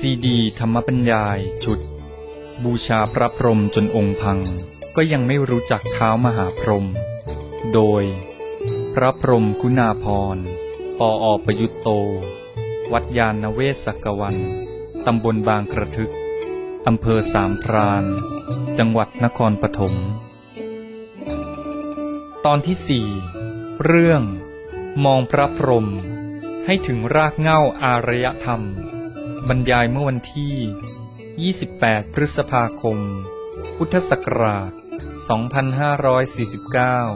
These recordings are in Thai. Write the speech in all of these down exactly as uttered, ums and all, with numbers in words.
ซีดีธรรมบรรยายชุดบูชาพระพรหมจนองค์พังก็ยังไม่รู้จักเท้ามหาพรหมโดยพระพรหมคุณาภรณ์ปออประยุตโตวัดยานเวศกวันตำบลบางกระทึกอำเภอสามพรานจังหวัดนครปฐมตอนที่สี่เรื่องมองพระพรหมให้ถึงรากเหง้าอารยธรรมบรรยายเมื่อวันที่ยี่สิบแปดพฤษภาคมพุทธศักราชสองพันห้าร้อยสี่สิบเก้า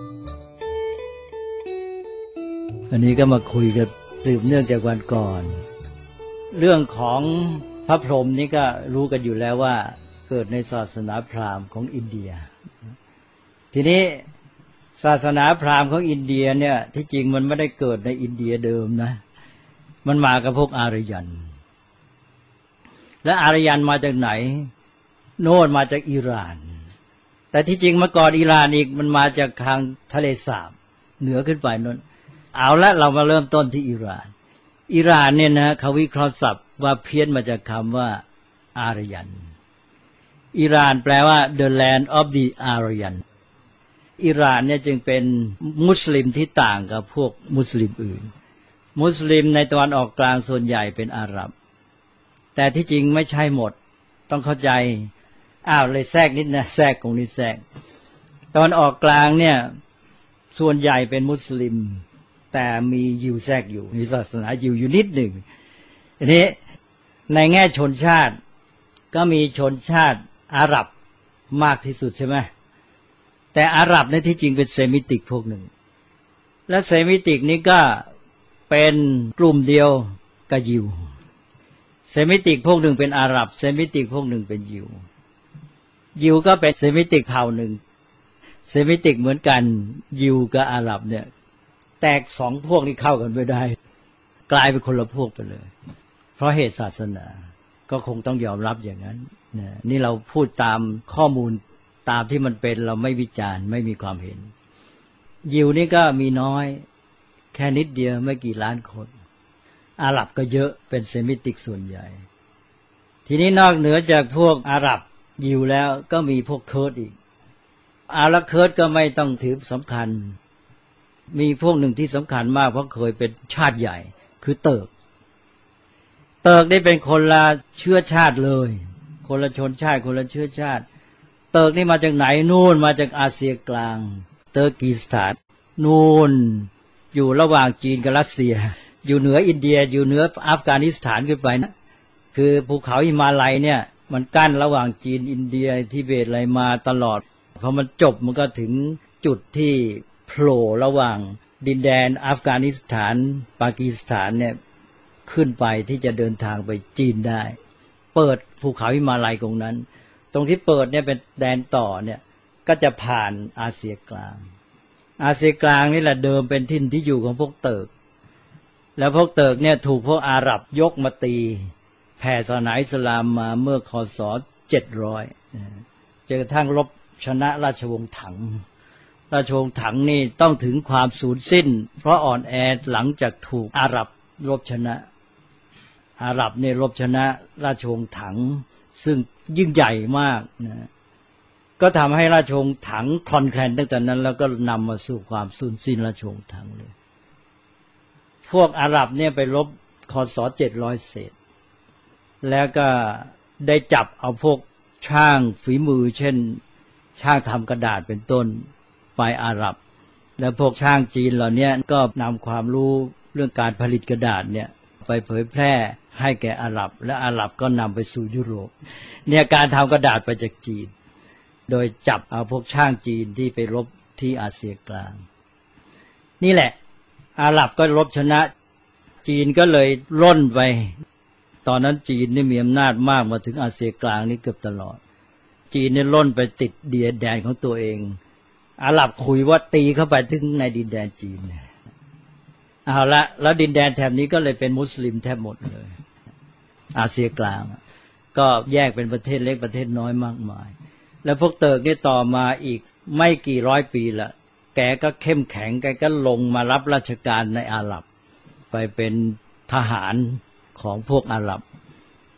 อันนี้ก็มาคุยกันสืบเนื่องจากวันก่อนเรื่องของพระพรหมนี่ก็รู้กันอยู่แล้วว่าเกิดในศาสนาพราหมณ์ของอินเดียทีนี้ศาสนาพราหมณ์ของอินเดียเนี่ยที่จริงมันไม่ได้เกิดในอินเดียเดิมนะมันมากับพวกอารยันและอารยันมาจากไหนโน่นมาจากอิหร่านแต่ที่จริงเมื่อก่อนอิหร่านอีกมันมาจากทางทะเลสาบเหนือขึ้นไปโน่นเอาละเรามาเริ่มต้นที่อิหร่านอิหร่านเนี่ยนะเขาวิเคราะห์ศัพท์ว่าเพี้ยนมาจากคำว่าอารยันอิหร่านแปลว่า the land of the Aryan อิหร่านเนี่ยจึงเป็นมุสลิมที่ต่างกับพวกมุสลิมอื่นมุสลิมในตะวันออกกลางส่วนใหญ่เป็นอาหรับแต่ที่จริงไม่ใช่หมดต้องเข้าใจอ้าวเลยแทรกนิดนะแทรกตรงนี้แทรกตะวันออกกลางเนี่ยส่วนใหญ่เป็นมุสลิมแต่มียิวแทรกอยู่มีศาสนายิวอยู่นิดหนึ่งทีนี้ในแง่ชนชาติก็มีชนชาติอาหรับมากที่สุดใช่ไหมแต่อาหรับในที่จริงเป็นเซมิติกพวกหนึ่งและเซมิติกนี้ก็เป็นกลุ่มเดียวกับยิวเซมิติกพวกหนึ่งเป็นอาหรับเซมิติกพวกหนึ่งเป็นยิวยิวก็เป็นเซมิติกเผ่าหนึ่งเซมิติกเหมือนกันยิวกับอาหรับเนี่ยแตกสองพวกนี้เข้ากันไม่ได้กลายเป็นคนละพวกไปเลยเพราะเหตุศาสนาก็คงต้องยอมรับอย่างนั้นนะนี่เราพูดตามข้อมูลตามที่มันเป็นเราไม่วิจารณ์ไม่มีความเห็นยิวนี่ก็มีน้อยแค่นิดเดียวไม่กี่ล้านคนอาหรับก็เยอะเป็นเซมิติกส่วนใหญ่ทีนี้นอกเหนือจากพวกอาหรับยิวแล้วก็มีพวกเคิร์ดอีกอาละเคิร์ดก็ไม่ต้องถือสำคัญมีพวกหนึ่งที่สำคัญมากเพราะเคยเป็นชาติใหญ่คือเติร์กเติร์กนี่เป็นคนละเชื้อชาติเลยคนละชนชาติคนละเชื้อชาติเติร์กนี่มาจากไหนนู่นมาจากอาเซียกลางเติร์กีสถานนู่นอยู่ระหว่างจีนกับรัสเซียอยู่เหนืออินเดียอยู่เหนืออัฟกานิสถานขึ้นไปนะคือภูเขาหิมาลัยเนี่ยมันกั้นระหว่างจีนอินเดียทิเบตอะไรมาตลอดพอมันจบมันก็ถึงจุดที่โผล่ระหว่างดินแดนอัฟกานิสถานปากีสถานเนี่ยขึ้นไปที่จะเดินทางไปจีนได้เปิดภูเขาหิมาลัยตรงนั้นตรงที่เปิดเนี่ยเป็นแดนต่อเนี่ยก็จะผ่านอาเซียกลางอาเซียกลางนี่แหละเดิมเป็นถิ่นที่อยู่ของพวกเติร์กแล้วพวกเติร์กเนี่ยถูกพวกอาหรับยกมาตีแผ่ศาสนาอิสลามมาเมื่อคศเจ็ดร้อยจนกระทั่งรบชนะราชวงศ์ถังราชวงศ์ถังนี่ต้องถึงความสูญสิ้นเพราะอ่อนแอหลังจากถูกอาหรับรบชนะอาหรับเนี่ยรบชนะราชวงศ์ถังซึ่งยิ่งใหญ่มากนะก็ทำให้ราชวงศ์ถังคลอนแคลนตั้งแต่นั้นแล้วก็นำมาสู่ความสูญสิ้นราชวงศ์ถังเลยพวกอาหรับเนี่ยไปรบคศเจ็ดร้อยเศษแล้วก็ได้จับเอาพวกช่างฝีมือเช่นช่างทำกระดาษเป็นต้นไปอาหรับแล้วพวกช่างจีนเหล่านี้ก็นำความรู้เรื่องการผลิตกระดาษเนี่ยไปเผยแพร่ให้แก่อาหรับและอาหรับก็นำไปสู่ยุโรปเนี่ยการทำกระดาษไปจากจีนโดยจับเอาพวกช่างจีนที่ไปรบที่อาเซียกลางนี่แหละอาหรับก็รบชนะจีนก็เลยร่นไปตอนนั้นจีนนี่มีอำนาจมากมาถึงอาเซียกลางนี่เกือบตลอดจีนนี่ร่นไปติดดินแดนของตัวเองอาหรับคุยว่าตีเข้าไปถึงในดินแดนจีนเอาละแล้วดินแดนแถบนี้ก็เลยเป็นมุสลิมแทบหมดเลยอาเซียกลางก็แยกเป็นประเทศเล็กประเทศน้อยมากมายแล้วพวกเติร์กนี่ต่อมาอีกไม่กี่ร้อยปีละแกก็เข้มแข็งแกก็ลงมารับราชการในอาหรับไปเป็นทหารของพวกอาหรับ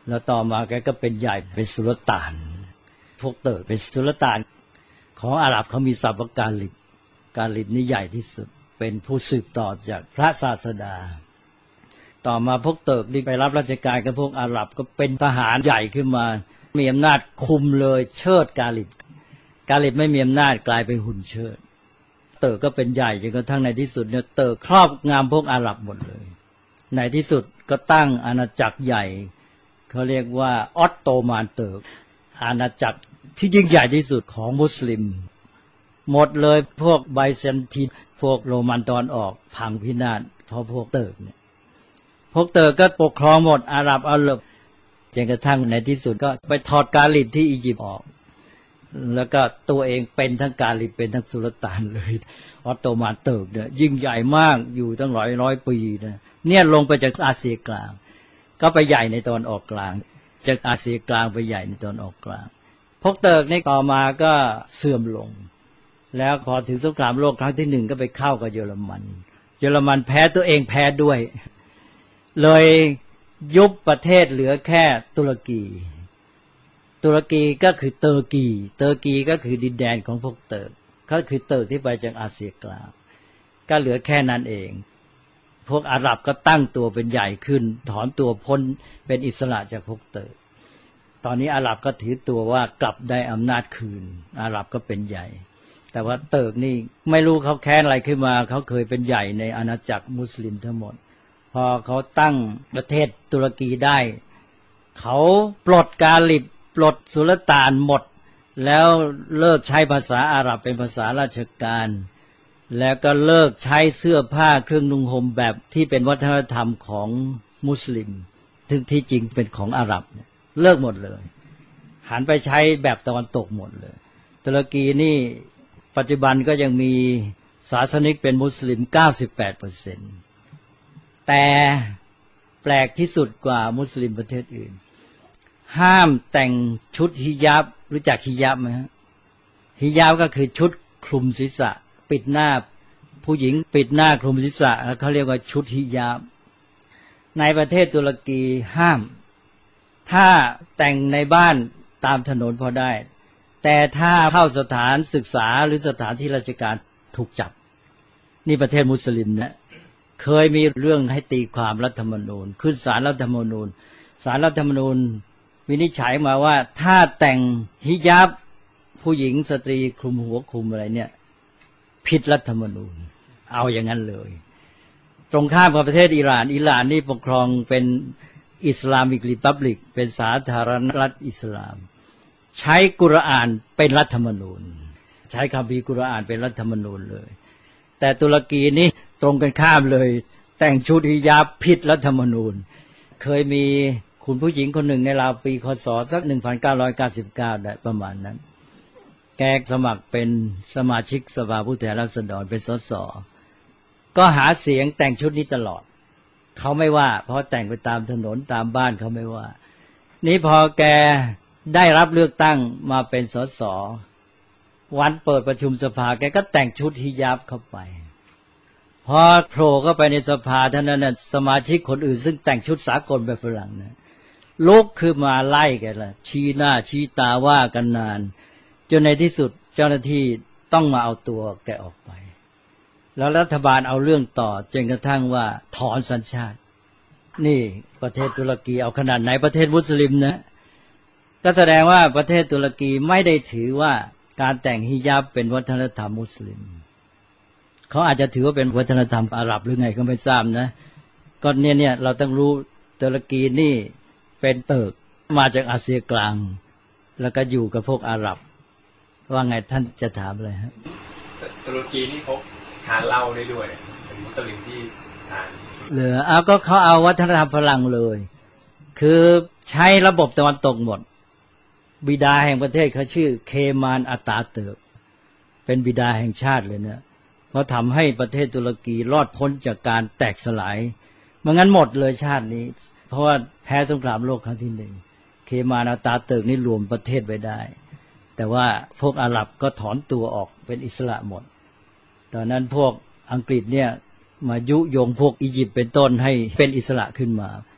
แล้วต่อมาแกก็เป็นใหญ่เป็นสุลต่านพวกเติร์กเป็นสุลต่านของอาหรับเขามีศัพท์ว่ากาลิบกาลิบนี่ใหญ่ที่สุดเป็นผู้สืบต่อจากพระศาสดาต่อมาพวกเติร์กนี่ไปรับราชการกับพวกอาหรับก็เป็นทหารใหญ่ขึ้นมามีอำนาจคุมเลยเชิดกาลิบกาลิบไม่มีอำนาจกลายเป็นหุ่นเชิดเติร์กก็เป็นใหญ่จนกระทั่งในที่สุดเนี่ยเติร์กครอบงำพวกอาหรับหมดเลยในที่สุดก็ตั้งอาณาจักรใหญ่เขาเรียกว่าออตโตมันเติร์กอาณาจักรที่ยิ่งใหญ่ที่สุดของมุสลิมหมดเลยพวกไบแซนตินพวกโรมันตอนออกพังพินาศเพราะพวกเติร์กเนี่ยพวกเติร์กก็ปกครองหมดอาหรับอาหรับจนกระทั่งในที่สุดก็ไปถอดกาลิบที่อียิปต์ออกแล้วก็ตัวเองเป็นทั้งกาลิบเป็นทั้งสุลต่านเลยออตโตมันเติร์กเนี่ยยิ่งใหญ่มากอยู่ตั้งร้อยร้อยปีนะเนี่ยลงไปจากอาเซียกลางก็ไปใหญ่ในตอนออกกลางจากอาเซียกลางไปใหญ่ในตอนออกกลางพวกเติร์กในต่อมาก็เสื่อมลงแล้วพอถึงสงครามโลกครั้งที่หนึ่งก็ไปเข้ากับเยอรมันเยอรมันแพ้ตัวเองแพ้ด้วยเลยยุบประเทศเหลือแค่ตุรกีตุรกีก็คือเตอร์กีเตอร์กีก็คือดินแดนของพวกเติร์กก็คือเติร์กที่ไปจากอาเซียกลางก็เหลือแค่นั้นเองพวกอาหรับก็ตั้งตัวเป็นใหญ่ขึ้นถอนตัวพ้นเป็นอิสระจากพวกเติร์กตอนนี้อาหรับก็ถือตัวว่ากลับได้อำนาจคืนอาหรับก็เป็นใหญ่แต่ว่าเติร์กนี่ไม่รู้เขาแค้นอะไรขึ้นมาเขาเคยเป็นใหญ่ในอาณาจักรมุสลิมทั้งหมดพอเขาตั้งประเทศตุรกีได้เขาปลดกาลิบปลดสุลต่านหมดแล้วเลิกใช้ภาษาอาหรับเป็นภาษาราชการแล้วก็เลิกใช้เสื้อผ้าเครื่องนุ่งห่มแบบที่เป็นวัฒนธรรมของมุสลิมซึ่งที่จริงเป็นของอาหรับเลิกหมดเลยหันไปใช้แบบตะวันตกหมดเลยตุรกีนี่ปัจจุบันก็ยังมีศาสนิกเป็นมุสลิม เก้าสิบแปดเปอร์เซ็นต์ แต่แปลกที่สุดกว่ามุสลิมประเทศอื่นห้ามแต่งชุดฮิญาบรู้จักฮิญาบไหมฮะฮิญาบก็คือชุดคลุมศีรษะปิดหน้าผู้หญิงปิดหน้าคลุมศีรษะเขาเรียกว่าชุดฮิญาบในประเทศตุรกีห้ามถ้าแต่งในบ้านตามถนนพอได้แต่ถ้าเข้าสถานศึกษาหรือสถานที่ราชการถูกจับนี่ประเทศมุสลิมนะเคยมีเรื่องให้ตีความรัฐธรรมนูญขึ้นศาลรัฐธรรมนูญศาลรัฐธรรมนูญวินิจฉัยมาว่าถ้าแต่งฮิญาบผู้หญิงสตรีคลุมหัวคลุมอะไรเนี่ยผิดรัฐธรรมนูญเอาอย่างนั้นเลยตรงข้ามกับประเทศอิหร่านอิหร่านนี่ปกครองเป็นอิสลามิกริพับลิกเป็นสาธารณรัฐอิสลามใช้กุรอานเป็นรัฐธรรมนูญใช้คัมภีร์กุรอานเป็นรัฐธรรมนูญเลยแต่ตุรกีนี่ตรงกันข้ามเลยแต่งชุดฮิญาบผิดรัฐธรรมนูญเคยมีคุณผู้หญิงคนหนึ่งในราวปีคศสักหนึ่งพันเก้าร้อยเก้าสิบเก้าได้ประมาณนั้นแกสมัครเป็นสมาชิกสภาผู้แทนราษฎรเป็นสสก็หาเสียงแต่งชุดนี้ตลอดเขาไม่ว่าเพราะแต่งไปตามถนนตามบ้านเขาไม่ว่านี่พอแกได้รับเลือกตั้งมาเป็นสสวันเปิดประชุมสภาแกก็แต่งชุดฮิญาบเข้าไปพอโผล่เข้าไปในสภาเท่านั้นสมาชิกคนอื่นซึ่งแต่งชุดสากลแบบฝรั่งนะลุกขึ้นมาไล่แกละชี้หน้าชี้ตาว่ากันนานจนในที่สุดเจ้าหน้าที่ต้องมาเอาตัวแกออกไปแล้วรัฐบาลเอาเรื่องต่อจนกระทั่งว่าถอนสัญชาตินี่ประเทศตุรกีเอาขนาดไหนประเทศมุสลิมนะก็แสดงว่าประเทศตุรกีไม่ได้ถือว่าการแต่งฮิญาบเป็นวัฒนธรรมมุสลิมเขาอาจจะถือว่าเป็นวัฒนธรรมอาหรับหรือไงก็ไม่ทราบนะก็เนี่ยเนี่ยเราต้องรู้ตุรกีนี่เป็นเติร์กมาจากอาเซียกลางแล้วก็อยู่กับพวกอาหรับว่าไงท่านจะถามอะไรฮะตุรกีนี่เขาทานเหล้าได้ด้วยเป็นมุสลิมที่ทานเหลือเอาก็เขาเอาวัฒนธรรมฝรั่งเลยคือใช้ระบบตะวันตกหมดบิดาแห่งประเทศเขาชื่อเคมานอาตาเติร์กเป็นบิดาแห่งชาติเลยเนี่ยเขาทำให้ประเทศตุรกีรอดพ้นจากการแตกสลายเมื่องั้นหมดเลยชาตินี้เพราะว่าแพ้สงครามโลกครั้งที่หนึ่งเคมานอาตาเติร์กนี่รวมประเทศไว้ได้แต่ว่าพวกอาหรับก็ถอนตัวออกเป็นอิสระหมดตอนนั้นพวกอังกฤษเนี่ยมายุยงพวกอียิปต์เป็นต้นให้เป็นอิสระขึ้นมา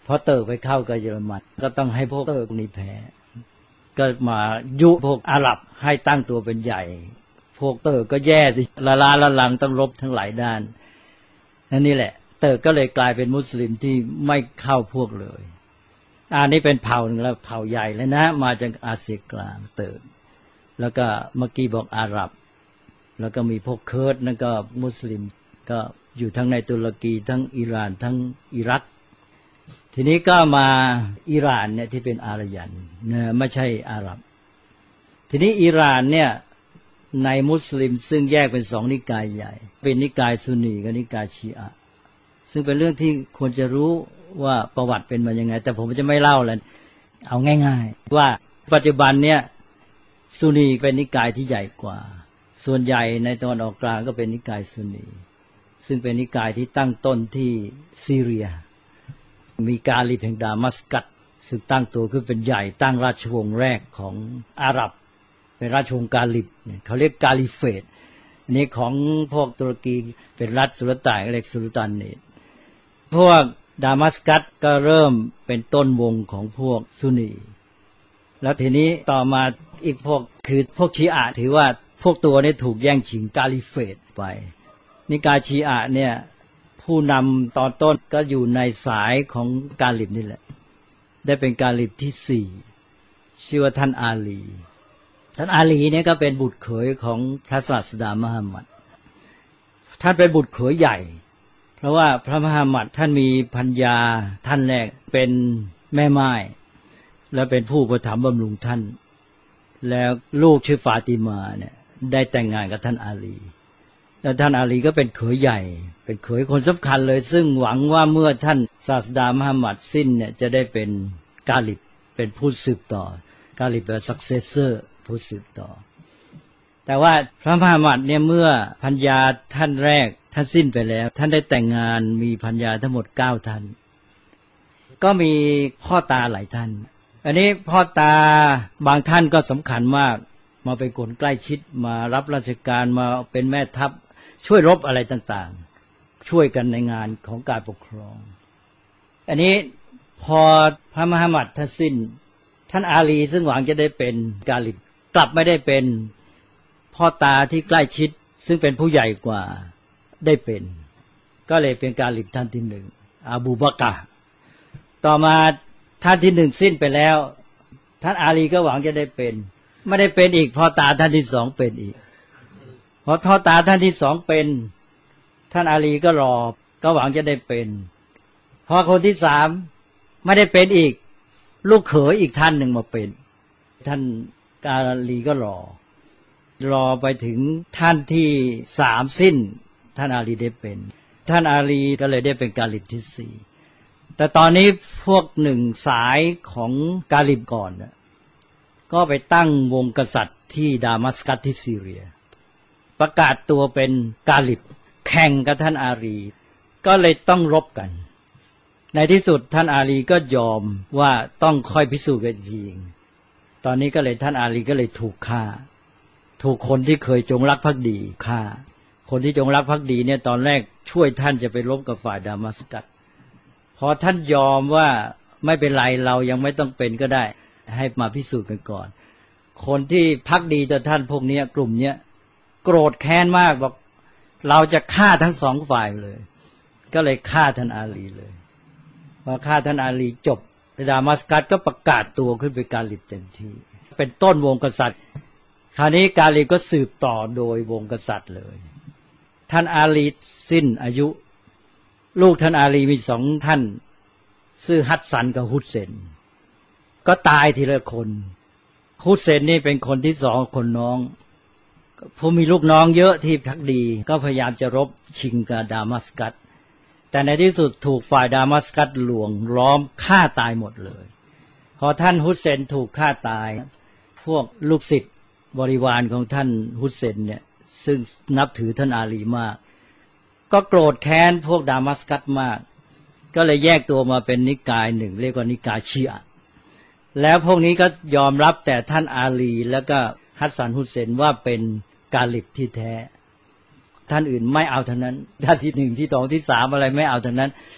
พอเติร์กไปเข้ากับเยอรมันก็ต้องให้พวกเติร์กนี่แพ้ก็มายุพวกอาหรับให้ตั้งตัวเป็นใหญ่พวกเติร์กก็แย่สิละลาละลังต้องรบทั้งหลายด้านนั่นนี่แหละเติร์กก็เลยกลายเป็นมุสลิมที่ไม่เข้าพวกเลยอันนี้เป็นเผ่าหนึ่งแล้วเผ่าใหญ่เลยนะมาจากอาเซียกลางเติร์กแล้วก็เมื่อกี้บอกอาหรับแล้วก็มีพวกเคิร์ดนั่นก็มุสลิมก็อยู่ทั้งในตุรกีทั้งอิหร่านทั้งอิรักทีนี้ก็มาอิหร่านเนี่ยที่เป็นอารยันนะไม่ใช่อาหรับทีนี้อิหร่านเนี่ยในมุสลิมซึ่งแยกเป็นสองนิกายใหญ่เป็นนิกายซุนนีกับนิกายชีอะห์ซึ่งเป็นเรื่องที่ควรจะรู้ว่าประวัติเป็นมายังไงแต่ผมจะไม่เล่าแล้วเอาง่ายๆว่าปัจจุบันเนี่ยซุนนีเป็นนิกายที่ใหญ่กว่าส่วนใหญ่ในตะวันออกกลางก็เป็นนิกายซุนนีซึ่งเป็นนิกายที่ตั้งต้นที่ซีเรียมีกาลิบแห่งดามัสกัสซึ่งตั้งตัวขึ้นเป็นใหญ่ตั้งราชวงศ์แรกของอาหรับเป็นราชวงศ์กาลิบเขาเรียกกาลิเฟตอันนี้ของพวกตุรกีเป็นรัฐสุลต่านเรียกสุลต่านเนตพวกดามัสกัสก็เริ่มเป็นต้นวงของพวกซุนนีแล้วทีนี้ต่อมาอีกพวกคือพวกชีอะห์ถือว่าพวกตัวนี้ถูกแย่งชิงกาลิเฟตไปนิกายชีอะห์เนี่ยผู้นำตอนต้นก็อยู่ในสายของกาลิบนี่แหละได้เป็นกาลิบที่สี่ชื่อว่าท่านอาลีท่านอาลีเนี่ยก็เป็นบุตรเขยของพระศาสดามหามัดท่านเป็นบุตรเขยใหญ่เพราะว่าพระมหามัดท่านมีภรรยาท่านแรกเป็นแม่ไม้และเป็นผู้ประถมบำรุงท่านแล้วลูกชื่อฟาติมาเนี่ยได้แต่งงานกับท่านอาลีแล้วท่านอาลีก็เป็นเขยใหญ่เป็นเขยคนสำคัญเลยซึ่งหวังว่าเมื่อท่านศาสดามหามัดสิ้นเนี่ยจะได้เป็นกาลิบเป็นผู้สืบต่อกาลิบเป็น successor ผู้สืบต่อแต่ว่าพระมหามัดเนี่ยเมื่อภรรยาท่านแรกท่านสิ้นไปแล้วท่านได้แต่งงานมีภรรยาทั้งหมดเก้าท่านก็มีพ่อตาหลายท่านอันนี้พ่อตาบางท่านก็สำคัญมากมาเป็นคนใกล้ชิดมารับราชการมาเป็นแม่ทัพช่วยรบอะไรต่างๆช่วยกันในงานของการปกครองอันนี้พอพระมหามัดท่านสิ้นท่านอาลีซึ่งหวังจะได้เป็นกาลิบกลับไม่ได้เป็นพ่อตาที่ใกล้ชิดซึ่งเป็นผู้ใหญ่กว่าได้เป็นก็เลยเป็นกาลิบท่านที่หนึ่งอบูบักรต่อมาท่านที่หนึ่งสิ้นไปแล้วท่านอาลีก็หวังจะได้เป็นไม่ได้เป็นอีกพ่อตาท่านที่สองเป็นอีกพอพ่อตาท่านที่สองเป็นท่านอาลีก็รอก็หวังจะได้เป็นพอคนที่สามไม่ได้เป็นอีกลูกเขยอีกท่านหนึ่งมาเป็นท่านอาลีก็รอรอไปถึงท่านที่สามสิ้นท่านอาลีได้เป็นท่านอาลีก็เลยได้เป็นกาลิบที่สี่แต่ตอนนี้พวกหนึ่งสายของกาลิบก่อนก็ไปตั้งวงกษัตริย์ที่ดามัสกัสที่ซีเรียประกาศตัวเป็นกาลิบแข่งกับท่านอาลีก็เลยต้องรบกันในที่สุดท่านอาลีก็ยอมว่าต้องค่อยพิสูจน์กันจริงตอนนี้ก็เลยท่านอาลีก็เลยถูกฆ่าถูกคนที่เคยจงรักภักดีฆ่าคนที่จงรักภักดีเนี่ยตอนแรกช่วยท่านจะไปรบกับฝ่ายดามัสกัสพอท่านยอมว่าไม่เป็นไรเรายังไม่ต้องเป็นก็ได้ให้มาพิสูจน์กันก่อนคนที่ภักดีต่อท่านพวกนี้กลุ่มเนี้ยโกรธแค้นมากบอกเราจะฆ่าทั้งสองฝ่ายเลยก็เลยฆ่าท่านอาลีเลยพอฆ่าท่านอาลีจบดามัสกัสก็ประกาศตัวขึ้นเป็นกาลิบเต็มที่เป็นต้นวงกษัตริย์คราวนี้กาลิบก็สืบต่อโดยวงกษัตริย์เลยท่านอาลีสิ้นอายุลูกท่านอาลีมีสองท่านชื่อฮัสซันกับฮุสเซนก็ตายทีละคนฮุสเซนนี่เป็นคนที่สองคนน้องผู้มีลูกน้องเยอะที่ภักดีก็พยายามจะรบชิงกับดามัสกัสแต่ในที่สุดถูกฝ่ายดามัสกัสลวงล้อมฆ่าตายหมดเลยพอท่านฮุสเซนถูกฆ่าตายพวกลูกศิษย์บริวารของท่านฮุสเซนเนี่ยซึ่งนับถือท่านอาลีมากก็โกรธแค้นพวกดามัสกัสมากก็เลยแยกตัวมาเป็นนิกายหนึ่งเรียกว่านิกายชีอะห์แล้วพวกนี้ก็ยอมรับแต่ท่านอาลีแล้วก็ฮัสซันฮุสเซนว่าเป็นกาลิบที่แท้ท่านอื่นไม่เอาทั้งนั้นท่านที่หนึ่งที่สองที่สามอะไรไม่เอาทั้งนั้น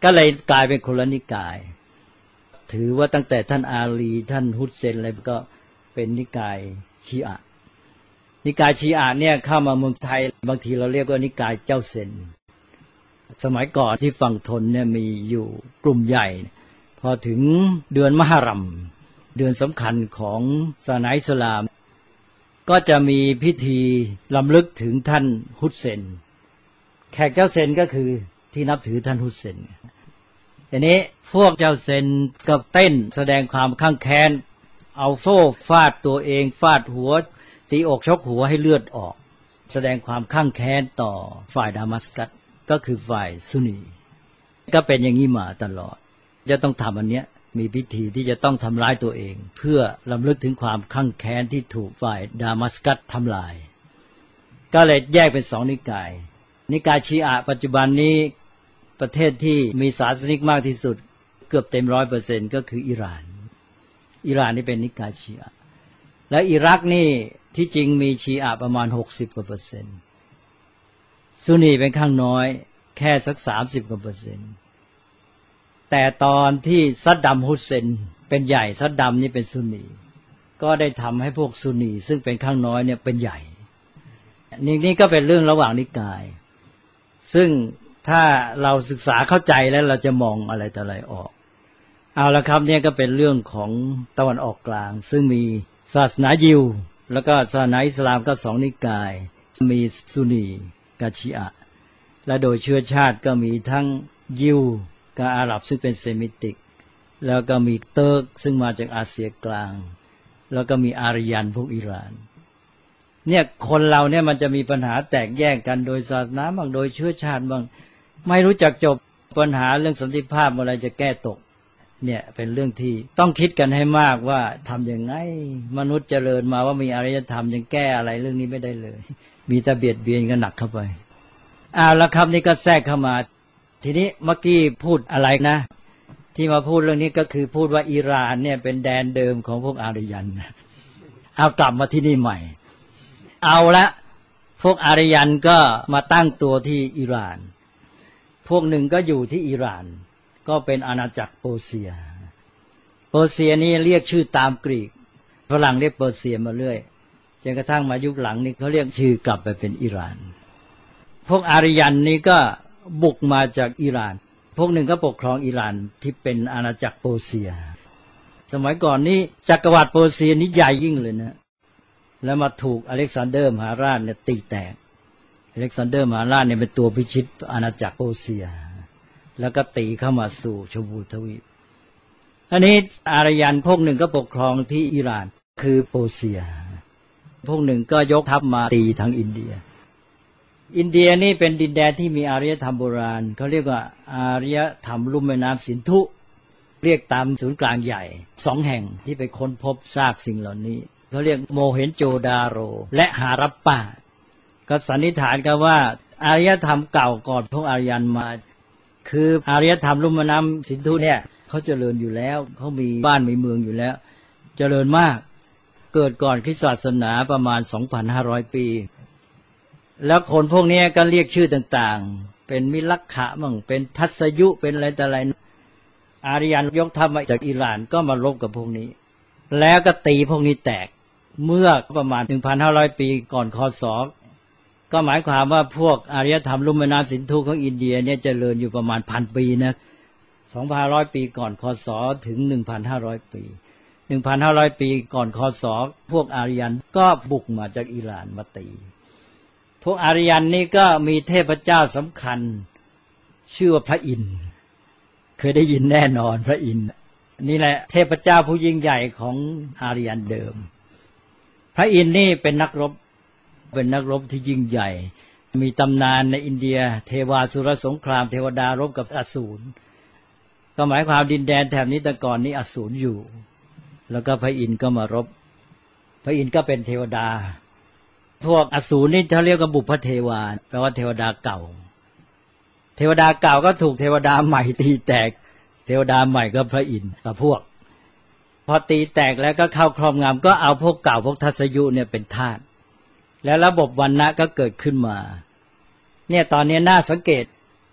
ก็เลยกลายเป็นคนละนิกายถือว่าตั้งแต่ท่านอาลีท่านฮุสเซนอะไรก็เป็นนิกายชีอะห์นิกายชีอะห์เนี่ยเข้ามาเมืองไทยบางทีเราเรียกว่านิกายเจ้าเซนสมัยก่อนที่ฝั่งทนเนี่ยมีอยู่กลุ่มใหญ่พอถึงเดือนมหรัมเดือนสำคัญของศาสนาอิสลามก็จะมีพิธีรำลึกถึงท่านฮุสเซนแขกเจ้าเซนก็คือที่นับถือท่านฮุสเซนทีนี้พวกเจ้าเซนก็เต้นแสดงความข้างแค้นเอาโซ่ฟาดตัวเองฟาดหัวตีอกชกหัวให้เลือดออกแสดงความข้างแค้นต่อฝ่ายดามัสกัสก็คือฝ่ายซุนนีก็เป็นอย่างนี้มาตลอดจะต้องทำอันเนี้ยมีพิธีที่จะต้องทำร้ายตัวเองเพื่อรำลึกถึงความข้างแค้นที่ถูกฝ่ายดามัสกัสทำลายก็เลยแยกเป็นสองนิกายนิกายชีอะห์ปัจจุบันนี้ประเทศที่มีศาสนิกมากที่สุดเกือบเต็ม ร้อยเปอร์เซ็นต์ ก็คืออิหร่านอิหร่านนี่เป็นนิกายชีอะห์และอิรักนี่ที่จริงมีชีอะห์ประมาณหกสิบกว่าเปอร์เซ็นต์ซุนนีเป็นข้างน้อยแค่สักสามสิบกว่าเปอร์เซ็นต์แต่ตอนที่ซัดดัมฮุสเซนเป็นใหญ่ซัดดัมนี่เป็นซุนนีก็ได้ทำให้พวกซุนนีซึ่งเป็นข้างน้อยเนี่ยเป็นใหญ่นี่นี่ก็เป็นเรื่องระหว่างนิกายซึ่งถ้าเราศึกษาเข้าใจแล้วเราจะมองอะไรต่ออะไรออกเอาละครับเนี่ยก็เป็นเรื่องของตะวันออกกลางซึ่งมีศาสนายิวแล้วก็ศาสนาอิสลามก็สองนิกายมีซุนนีกับชีอะห์และโดยเชื้อชาติก็มีทั้งยิวกับอาหรับซึ่งเป็นเซมิติกแล้วก็มีเติร์กซึ่งมาจากอาเซียกลางแล้วก็มีอารยันพวกอิหร่านเนี่ยคนเราเนี่ยมันจะมีปัญหาแตกแยกกันโดยศาสนาบางโดยเชื้อชาติบางไม่รู้จักจบปัญหาเรื่องสันติภาพเมื่อไรจะแก้ตกเนี่ยเป็นเรื่องที่ต้องคิดกันให้มากว่าทำยังไงมนุษย์เจริญมาว่ามีอารยธรรมยังแก้อะไรเรื่องนี้ไม่ได้เลยมีแต่เบียดเบียนกันหนักเข้าไปอ้าวแล้วครับนี่ก็แทรกเข้ามาทีนี้เมื่อกี้พูดอะไรนะที่มาพูดเรื่องนี้ก็คือพูดว่าอิหร่านเนี่ยเป็นแดนเดิมของพวกอารยันเอากลับมาที่นี่ใหม่เอาละพวกอารยันก็มาตั้งตัวที่อิหร่านพวกหนึ่งก็อยู่ที่อิหร่านก็เป็นอาณาจักรเปอร์เซียเปอร์เซียนี่เรียกชื่อตามกรีกฝรั่งเรียกเปอร์เซียมาเรื่อยจนกระทั่งมายุคหลังนี่เขาเรียกชื่อกลับไปเป็นอิหร่านพวกอารยันนี่ก็บุกมาจากอิหร่านพวกหนึ่งก็ปกครองอิหร่านที่เป็นอาณาจักรเปอร์เซียสมัยก่อนนี้จักรวรรดิเปอร์เซียนี่ใหญ่ยิ่งเลยนะแล้วมาถูกอเล็กซานเดอร์มหาราชเนี่ยตีแตกอเล็กซานเดอร์มหาราชเนี่ยเป็นตัวพิชิตอาณาจักรเปอร์เซียแล้วก็ตีเข้ามาสู่ชมพูทวีปอันนี้อารยันพวกหนึ่งก็ปกครองที่อิหร่านคือเปอร์เซียพวกหนึ่งก็ยกทัพมาตีทางอินเดียอินเดียนี่เป็นดินแดนที่มีอารยธรรมโบราณเขาเรียกว่าอารยธรรมลุ่มแม่น้ำสินธุเรียกตามศูนย์กลางใหญ่สองแห่งที่ไปค้นพบซากสิ่งเหล่านี้เขาเรียกโมเฮนโจดาโรและฮารัปปาก็สันนิษฐานกันว่าอารยธรรมเก่าก่อนพวกอารยันมาคืออารยธรรมลุ่มแม่น้ำสินธุเนี่ยเขาเจริญอยู่แล้วเขามีบ้านมีเมืองอยู่แล้วเจริญมากเกิดก่อนคริสตศาสนาประมาณ สองพันห้าร้อย ปีแล้วคนพวกนี้ก็เรียกชื่อต่างๆเป็นมิลักขะมั่งเป็นทัศยุเป็นอะไรแต่อะไรอารยันยกทัพมาจากอิหร่านก็มารบกับพวกนี้แล้วก็ตีพวกนี้แตกเมื่อประมาณ หนึ่งพันห้าร้อย ปีก่อนคศก็หมายความว่าพวกอารยธรรมลุ่มแม่น้ำสินธุของอินเดียเนี่ยเจริญอยู่ประมาณพันปีนะ สองพันห้าร้อย ปีก่อนคศถึง หนึ่งพันห้าร้อย ปี หนึ่งพันห้าร้อย ปีก่อนคศพวกอารยันก็บุกมาจากอิหร่านมาตีพวกอารยันนี่ก็มีเทพเจ้าสำคัญชื่อว่าพระอินทร์เคยได้ยินแน่นอนพระอินทร์นี่แหละเทพเจ้าผู้ยิ่งใหญ่ของอารยันเดิมพระอินทร์นี่เป็นนักรบเป็นนักรบที่ยิ่งใหญ่มีตำนานในอินเดียเทวาสุรสงครามเทวดารบกับอสูรก็หมายความดินแดนแถบนี้แต่ก่อนนี้อสูรอยู่แล้วก็พระอินทร์ก็มารบพระอินทร์ก็เป็นเทวดาพวกอสูรนี่เขาเรียกว่าบุพเทวาแปลว่าเทวดาเก่าเทวดาเก่าก็ถูกเทวดาใหม่ตีแตกเทวดาใหม่ก็พระอินทร์กับพวกพอตีแตกแล้วก็เข้าครอบงำก็เอาพวกเก่าพวกทัศยุเนี่ยเป็นทาสแล้วระบบวรรณะก็เกิดขึ้นมาเนี่ยตอนนี้น่าสังเกต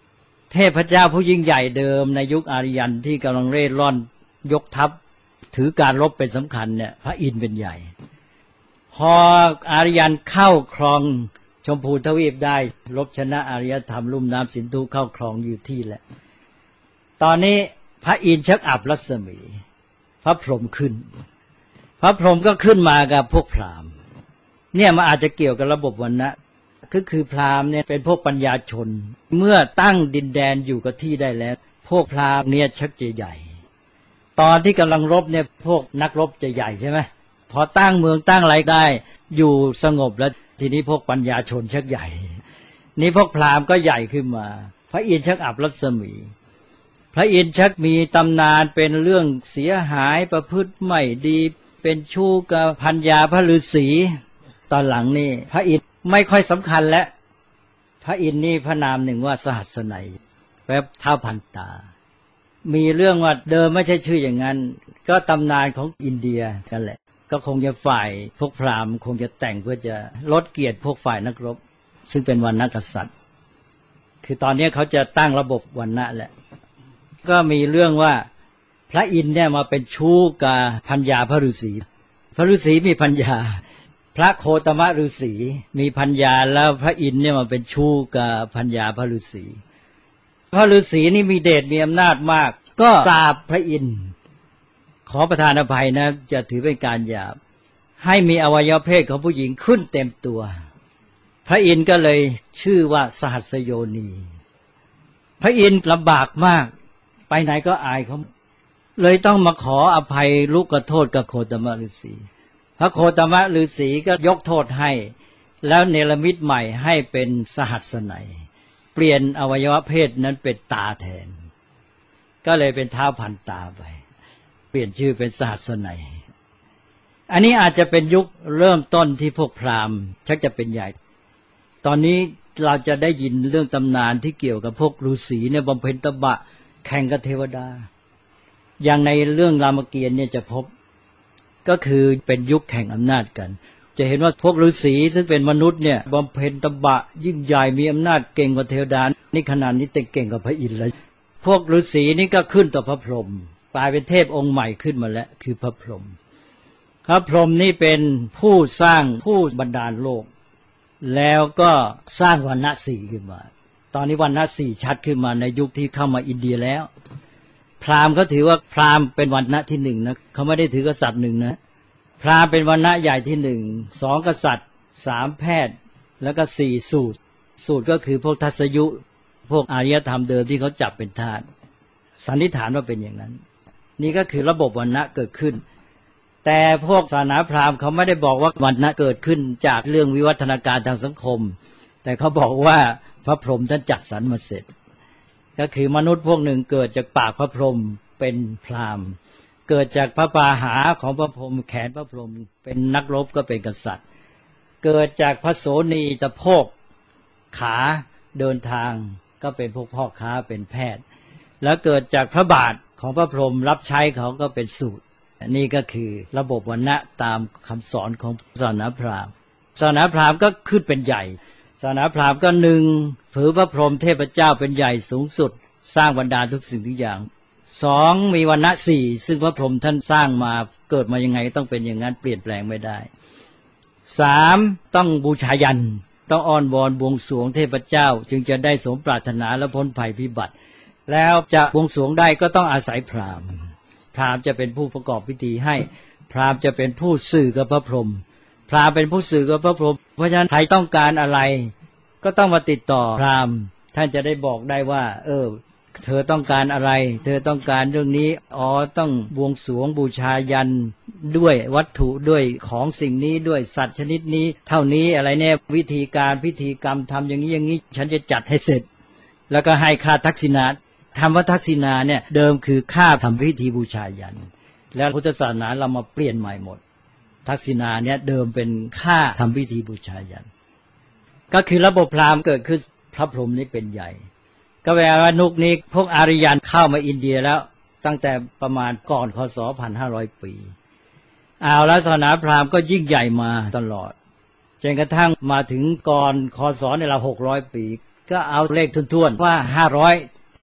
เทพเจ้าผู้ยิ่งใหญ่เดิมในยุคอารยันที่กำลังเร่ร่อนยกทัพถือการรบเป็นสำคัญเนี่ยพระอินทร์เป็นใหญ่พออารยันเข้าครองชมพูทวีปได้รบชนะอารยธรรมลุ่มน้ำสินธุเข้าครองอยู่ที่แล้วตอนนี้พระอินทร์ชักอับรัศมีพระพรหมขึ้นพระพรหมก็ขึ้นมากับพวกพราหมณ์เนี่ยมันอาจจะเกี่ยวกับระบบวรรณะก็คือพราหมณ์เนี่ยเป็นพวกปัญญาชนเมื่อตั้งดินแดนอยู่กับที่ได้แล้วพวกพราหมณ์เนี่ยชักจะใหญ่ตอนที่กำลังรบเนี่ยพวกนักรบจะใหญ่ใช่ไหมพอตั้งเมืองตั้งอะไรได้อยู่สงบแล้วทีนี้พวกปัญญาชนชักใหญ่นี่พวกพราหมณ์ก็ใหญ่ขึ้นมาพระอินทร์ชักอับรัศมีพระอินทร์ชักมีตำนานเป็นเรื่องเสียหายประพฤติไม่ดีเป็นชู้กับพัญญาพระฤาษีตอนหลังนี่พระอินทร์ไม่ค่อยสำคัญแล้วพระอินทร์นี่พระนามหนึ่งว่าสหัสนัยแปลเท้าพันตามีเรื่องว่าเดิมไม่ใช่ชื่ออย่างนั้นก็ตำนานของอินเดียกันแหละก็คงจะฝ่ายพวกพราหมณ์คงจะแต่งเพื่อจะลดเกียรติพวกฝ่ายนักรบซึ่งเป็นวรรณกษัตริย์คือตอนนี้เขาจะตั้งระบบวรรณะแหละก็มีเรื่องว่าพระอินทร์เนี่ยมาเป็นชู้กับพัญญาพระฤาษีพระฤาษีมีพัญญาพระโคตมฤาษีมีพัญญาแล้วพระอินทร์เนี่ยมาเป็นชู้กับพัญญาพระฤาษีพระฤาษีนี่มีเดชมีอำนาจมากก็กราบพระอินทร์ขอประทานอภัยนะจะถือเป็นการหยาบให้มีอวัยวะเพศของผู้หญิงขึ้นเต็มตัวพระอินทร์ก็เลยชื่อว่าสหัสโยนีพระอินทร์ลำบากมากไปไหนก็อายเขาเลยต้องมาขออภัยลุกโทษกับโคตมฤาษีพระโคตมฤาษีก็ยกโทษให้แล้วเนรมิตใหม่ให้เป็นสหัสนัยเปลี่ยนอวัยวะเพศนั้นเป็นตาแทนก็เลยเป็นเท้าพันตาไปเปลี่ยนชื่อเป็นสหัสนัยอันนี้อาจจะเป็นยุคเริ่มต้นที่พวกพราหมณ์ชักจะเป็นใหญ่ตอนนี้เราจะได้ยินเรื่องตำนานที่เกี่ยวกับพวกฤาษีเนี่ยบำเพ็ญตบะแข่งกับเทวดาอย่างในเรื่องรามเกียรติ์เนี่ยจะพบก็คือเป็นยุคแข่งอำนาจกันจะเห็นว่าพวกฤาษีซึ่งเป็นมนุษย์เนี่ยบำเพ็ญตบะยิ่งใหญ่มีอำนาจเก่งกว่าเทวดานี่ขนาดนี้แต่เก่งกว่าพระอินทร์เลยพวกฤาษีนี่ก็ขึ้นต่อพระพรหมกลายเป็นเทพองค์ใหม่ขึ้นมาแล้วคือพระพรหมพระพรหมนี่เป็นผู้สร้างผู้บันดาลโลกแล้วก็สร้างวรรณะสี่ขึ้นมาตอนนี้วรรณะสี่ชัดขึ้นมาในยุคที่เข้ามาอินเดียแล้วพราหมณ์เขาถือว่าพราหมณ์เป็นวรรณะที่หนึ่งนะเขาไม่ได้ถือกษัตริย์หนึ่งนะพราหมณ์เป็นวรรณะใหญ่ที่หนึ่งสองกษัตริย์สามแพทย์แล้วก็สี่สูตรสูตรก็คือพวกทัศยุพวกอารยธรรมเดิมที่เขาจับเป็นทาสสันนิษฐานว่าเป็นอย่างนั้นนี่ก็คือระบบวรรณะเกิดขึ้นแต่พวกศาสนาพราหมณ์เขาไม่ได้บอกว่าวรรณะเกิดขึ้นจากเรื่องวิวัฒนาการทางสังคมแต่เขาบอกว่าพระพรหมท่านจัดสรรมาเสร็จก็คือมนุษย์พวกหนึ่งเกิดจากปากพระพรหมเป็นพราหมณ์เกิดจากพระปาหาของพระพรหมแขนพระพรหมเป็นนักรบก็เป็นกษัตริย์เกิดจากพระโสนีตะโพกขาเดินทางก็เป็นพวกพ่อค้าเป็นแพทย์แล้วเกิดจากพระบาทของพระพรหมรับใช้เขาก็เป็นสูตรนี่ก็คือระบบวรรณะตามคำสอนของศาสนาพราหมณ์ศาสนาพราหมณ์ก็ขึ้นเป็นใหญ่ศาสนาพราหมณ์ก็หนึ่งถือพระพรหมเทพเจ้าเป็นใหญ่สูงสุดสร้างบรรดาทุกสิ่งทุกอย่างสองมีวรรณะสี่ซึ่งพระพรหมท่านสร้างมาเกิดมายังไงต้องเป็นอย่างนั้นเปลี่ยนแปลงไม่ได้สามต้องบูชายัญต้องอ้อนวอนบวงสรวงเทพเจ้าจึงจะได้สมปรารถนาและพ้นภัยพิบัติแล้วจะบวงสรวงได้ก็ต้องอาศัยพราหมณ์พราหมณ์จะเป็นผู้ประกอบพิธีให้พราหมณ์จะเป็นผู้สื่อกับพระพรหมพราหมณ์เป็นผู้สื่อกับพระพรหมเพราะฉะนั้นใครต้องการอะไรก็ต้องมาติดต่อพราหมณ์ท่านจะได้บอกได้ว่าเออเธอต้องการอะไรเธอต้องการเรื่องนี้อ๋อต้องบวงสรวงบูชายัญด้วยวัตถุด้วยของสิ่งนี้ด้วยสัตว์ชนิดนี้เท่านี้อะไรเนี่ยวิธีการพิธีกรรมทำอย่างนี้อย่างนี้ฉันจะจัดให้เสร็จแล้วก็ให้ค่าทักษิณาธรรมทักษิณาเนี่ยเดิมคือค่าทำพิธีบูชายัญแล้วพุทธศาสนาเรามาเปลี่ยนใหม่หมดทักษิณาเนี่ยเดิมเป็นค่าทำพิธีบูชายัญก็คือระบบพราหมณ์เกิดขึ้นพระพรหมนี่เป็นใหญ่ก็แปลว่านุกนี้พวกอารยันเข้ามาอินเดียแล้วตั้งแต่ประมาณก่อนคศ หนึ่งพันห้าร้อย ปีเอาแล้วศาสนาพราหมณ์ก็ยิ่งใหญ่มาตลอดจนกระทั่งมาถึงก่อนคศในเราหกร้อยปีก็เอาเลขทุ่นๆว่าห้าร้อย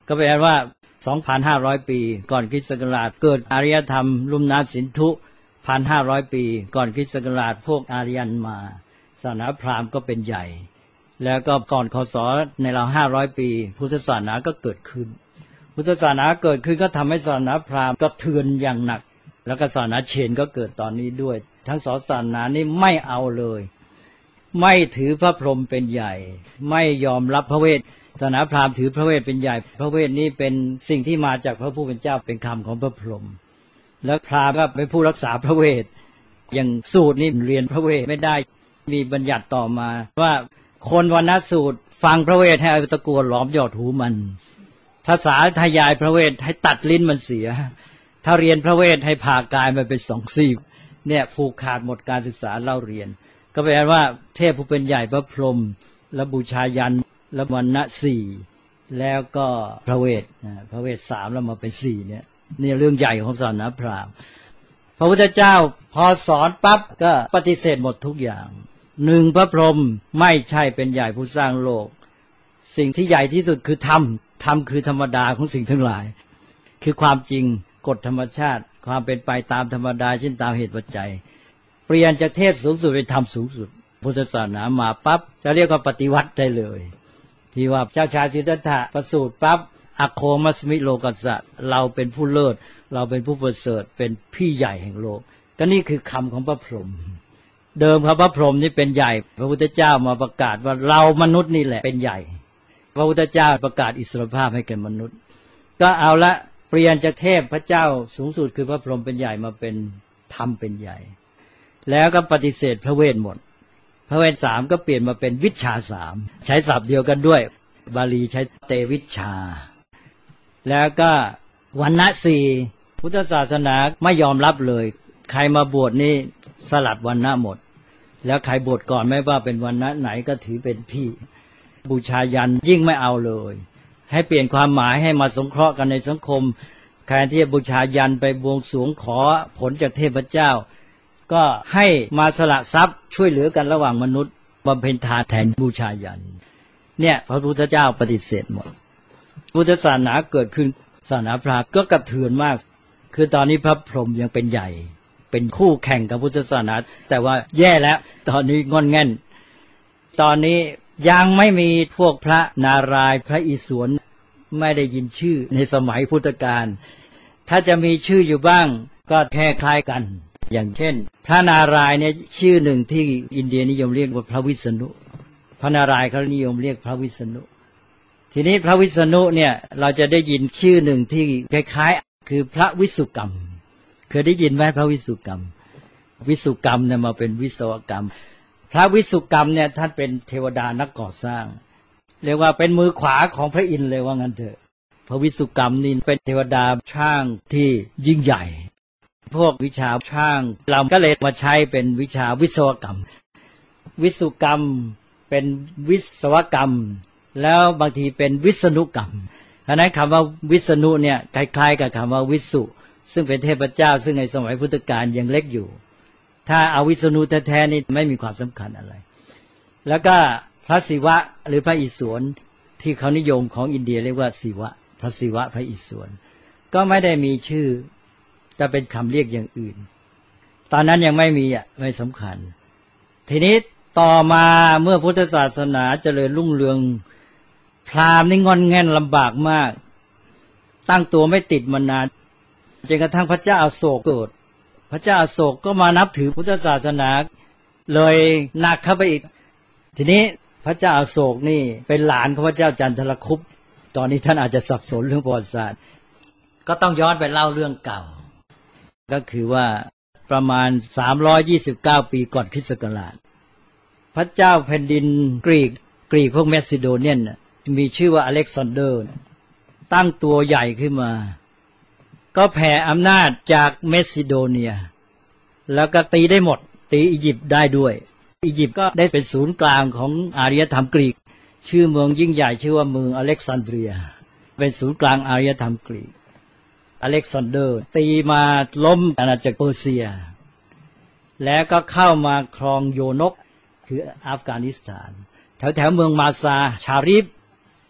ก็แปลว่า สองพันห้าร้อย ปีก่อนคริสต์ศักราชเกิดอารยธรรมลุ่มน้ำสินธุ หนึ่งพันห้าร้อย ปีก่อนคริสต์ศักราชพวกอารยันมาศาสนาพราหมณ์ก็เป็นใหญ่แล้วก็ก่อนคศในราวห้าร้อยปีพุทธศาสนาก็เกิดขึ้นพุทธศาสนาเกิดขึ้นก็ทำให้ศาสนาพราหมณ์ก็เทือนอย่างหนักแล้วก็ศาสนาเชนก็เกิดตอนนี้ด้วยทั้งสองศาสนานี้ไม่เอาเลยไม่ถือพระพรหมเป็นใหญ่ไม่ยอมรับพระเวทศาสนาพราหมณ์ถือพระเวทเป็นใหญ่พระเวทนี้เป็นสิ่งที่มาจากพระผู้เป็นเจ้าเป็นคำของพระพรหมแล้วพราหมณ์ก็เป็นผู้รักษาพระเวทอย่างสูตรนี่เรียนพระเวทไม่ได้มีบัญญัติต่อมาว่าคนวรรณสูตรฟังพระเวทให้เอาตะกั่วหลอมหยอดหูมันภาษาทยายพระเวทให้ตัดลิ้นมันเสียถ้าเรียนพระเวทให้ผ่ากายมันเป็นสองซีกเนี่ยผูกขาดหมดการศึกษาเล่าเรียนก็แปลว่าเทพผู้เป็นใหญ่พระพรหมและบูชายันและวรรณะสี่แล้วก็พระเวทพระเวทสามแล้วมาเป็นสี่เนี่ยนี่เรื่องใหญ่ของศาสนาพราหมณ์พระพุทธเจ้าพอสอนปั๊บก็ปฏิเสธหมดทุกอย่างหนึ่งพระพรหมไม่ใช่เป็นใหญ่ผู้สร้างโลกสิ่งที่ใหญ่ที่สุดคือธรรมธรรมคือธรรมดาของสิ่งทั้งหลายคือความจริงกฎธรรมชาติความเป็นไปตามธรรมดาเช่นตามเหตุปัจจัยเปลี่ยนจากเทพสูงสุดเป็นธรรมสูงสุดพุทธศาสนามาปั๊บจะเรียกว่าปฏิวัติได้เลยที่ว่าเจ้าชายสิทธัตถะประสูติปั๊บอโคมัสมิโลกัสสะเราเป็นผู้เลิศเราเป็นผู้ประเสริฐเป็นพี่ใหญ่แห่งโลกก็นี่คือคำของพระพรหมเดิมพระพรหมนี่เป็นใหญ่พระพุทธเจ้ามาประกาศว่าเรามนุษย์นี่แหละเป็นใหญ่พระพุทธเจ้าประกาศอิสรภาพให้แก่มนุษย์ก็เอาละเปลี่ยนจากเทพพระเจ้าสูงสุดคือพระพรหมเป็นใหญ่มาเป็นธรรมเป็นใหญ่แล้วก็ปฏิเสธพระเวทหมดพระเวทสามก็เปลี่ยนมาเป็นวิชชาสามใช้ศัพท์เดียวกันด้วยบาลีใช้เตวิชชาแล้วก็วรรณะสี่พุทธศาสนาไม่ยอมรับเลยใครมาบวชนี่สลัดวรรณะหมดแล้วใครบวชก่อนไม่ว่าเป็นวรรณะไหนก็ถือเป็นพี่บูชายันยิ่งไม่เอาเลยให้เปลี่ยนความหมายให้มาสงเคราะห์กันในสังคมแทนที่จะบูชายันไปบวงสรวงขอผลจากเทพเจ้าก็ให้มาสละทรัพย์ช่วยเหลือกันระหว่างมนุษย์บำเพ็ญทานแทนบูชายันเนี่ยพระพุทธเจ้าปฏิเสธหมดพุทธศาสนาเกิดขึ้นศาสนาพราหมณ์ก็กระเทือนมากคือตอนนี้พระพรหมยังเป็นใหญ่เป็นคู่แข่งกับพุทธศาสนาแต่ว่าแย่แล้วตอนนี้งอนแง่นตอนนี้ยังไม่มีพวกพระนารายณ์พระอิศวรไม่ได้ยินชื่อในสมัยพุทธกาลถ้าจะมีชื่ออยู่บ้างก็แค่คล้ายกันอย่างเช่นพระนารายณ์เนี่ยชื่อหนึ่งที่อินเดียนิยมเรียกว่าพระวิษณุพระนารายณ์เขานิยมเรียกพระวิษณุทีนี้พระวิษณุเนี่ยเราจะได้ยินชื่อหนึ่งที่คล้ายๆคือพระวิสุกรรมเคยได้ยินไหมพระวิสุกรรมวิสุกรรมเนี่ยมาเป็นวิศวกรรมพระวิสุกรรมเนี่ยท่านเป็นเทวดานักก่อสร้างเรียกว่าเป็นมือขวาของพระอินทร์เลยว่างั้นเถอะพระวิสุกรรมนี่เป็นเทวดาช่างที่ยิ่งใหญ่พวกวิชาช่างเราก็เลยมาใช้เป็นวิชาวิศวกรรมวิสุกรรมเป็นวิศวกรรมแล้วบางทีเป็นวิษณุกรรมเพราะนั้นคำว่าวิษณุเนี่ยคล้ายๆกับคำว่าวิสุซึ่งเป็นเทพเจ้าซึ่งในสมัยพุทธกาลยังเล็กอยู่ถ้าเอาวิษณุแท้ๆนี่ไม่มีความสำคัญอะไรแล้วก็พระศิวะหรือพระอิศวรที่เขานิยมของอินเดียเรียกว่าศิวะพระศิวะพระอิศวรก็ไม่ได้มีชื่อจะเป็นคำเรียกอย่างอื่นตอนนั้นยังไม่มีอ่ะไม่สำคัญทีนี้ต่อมาเมื่อพุทธศาสนาเจริญรุ่งเรืองพราหมณ์นี่งอนแง่นลำบากมากตั้งตัวไม่ติดมานานจนกระทั่งพระเจ้าอโศกเกิดพระเจ้าอโศกก็มานับถือพุทธศาสนาเลยหนักเข้าไปอีกทีนี้พระเจ้าอโศกนี่เป็นหลานของพระเจ้าจันทรคุปต์ตอนนี้ท่านอาจจะสับสนเรื่องประวัติศาสตร์ก็ต้องย้อนไปเล่าเรื่องเก่าก็คือว่าประมาณสามร้อยยี่สิบเก้าปีก่อนคริสต์ศักราชพระเจ้าแผ่นดินกรีกกรีกพวกเมสซิโดเนียนมีชื่อว่าอเล็กซานเดอร์ตั้งตัวใหญ่ขึ้นมาก็แผ่อำนาจจากเมสซิโดเนียแล้วก็ตีได้หมดตีอียิปต์ได้ด้วยอียิปต์ก็ได้เป็นศูนย์กลางของอารยธรรมกรีกชื่อเมืองยิ่งใหญ่ชื่อว่าเมืองอเล็กซานเดรียเป็นศูนย์กลางอารยธรรมกรีกอเล็กซานเดอร์ตีมาล้มอาณาจักรเปอร์เซียแล้วก็เข้ามาครองโยนกคืออัฟกานิสถานแถวแถวเมืองมาซาชาริฟ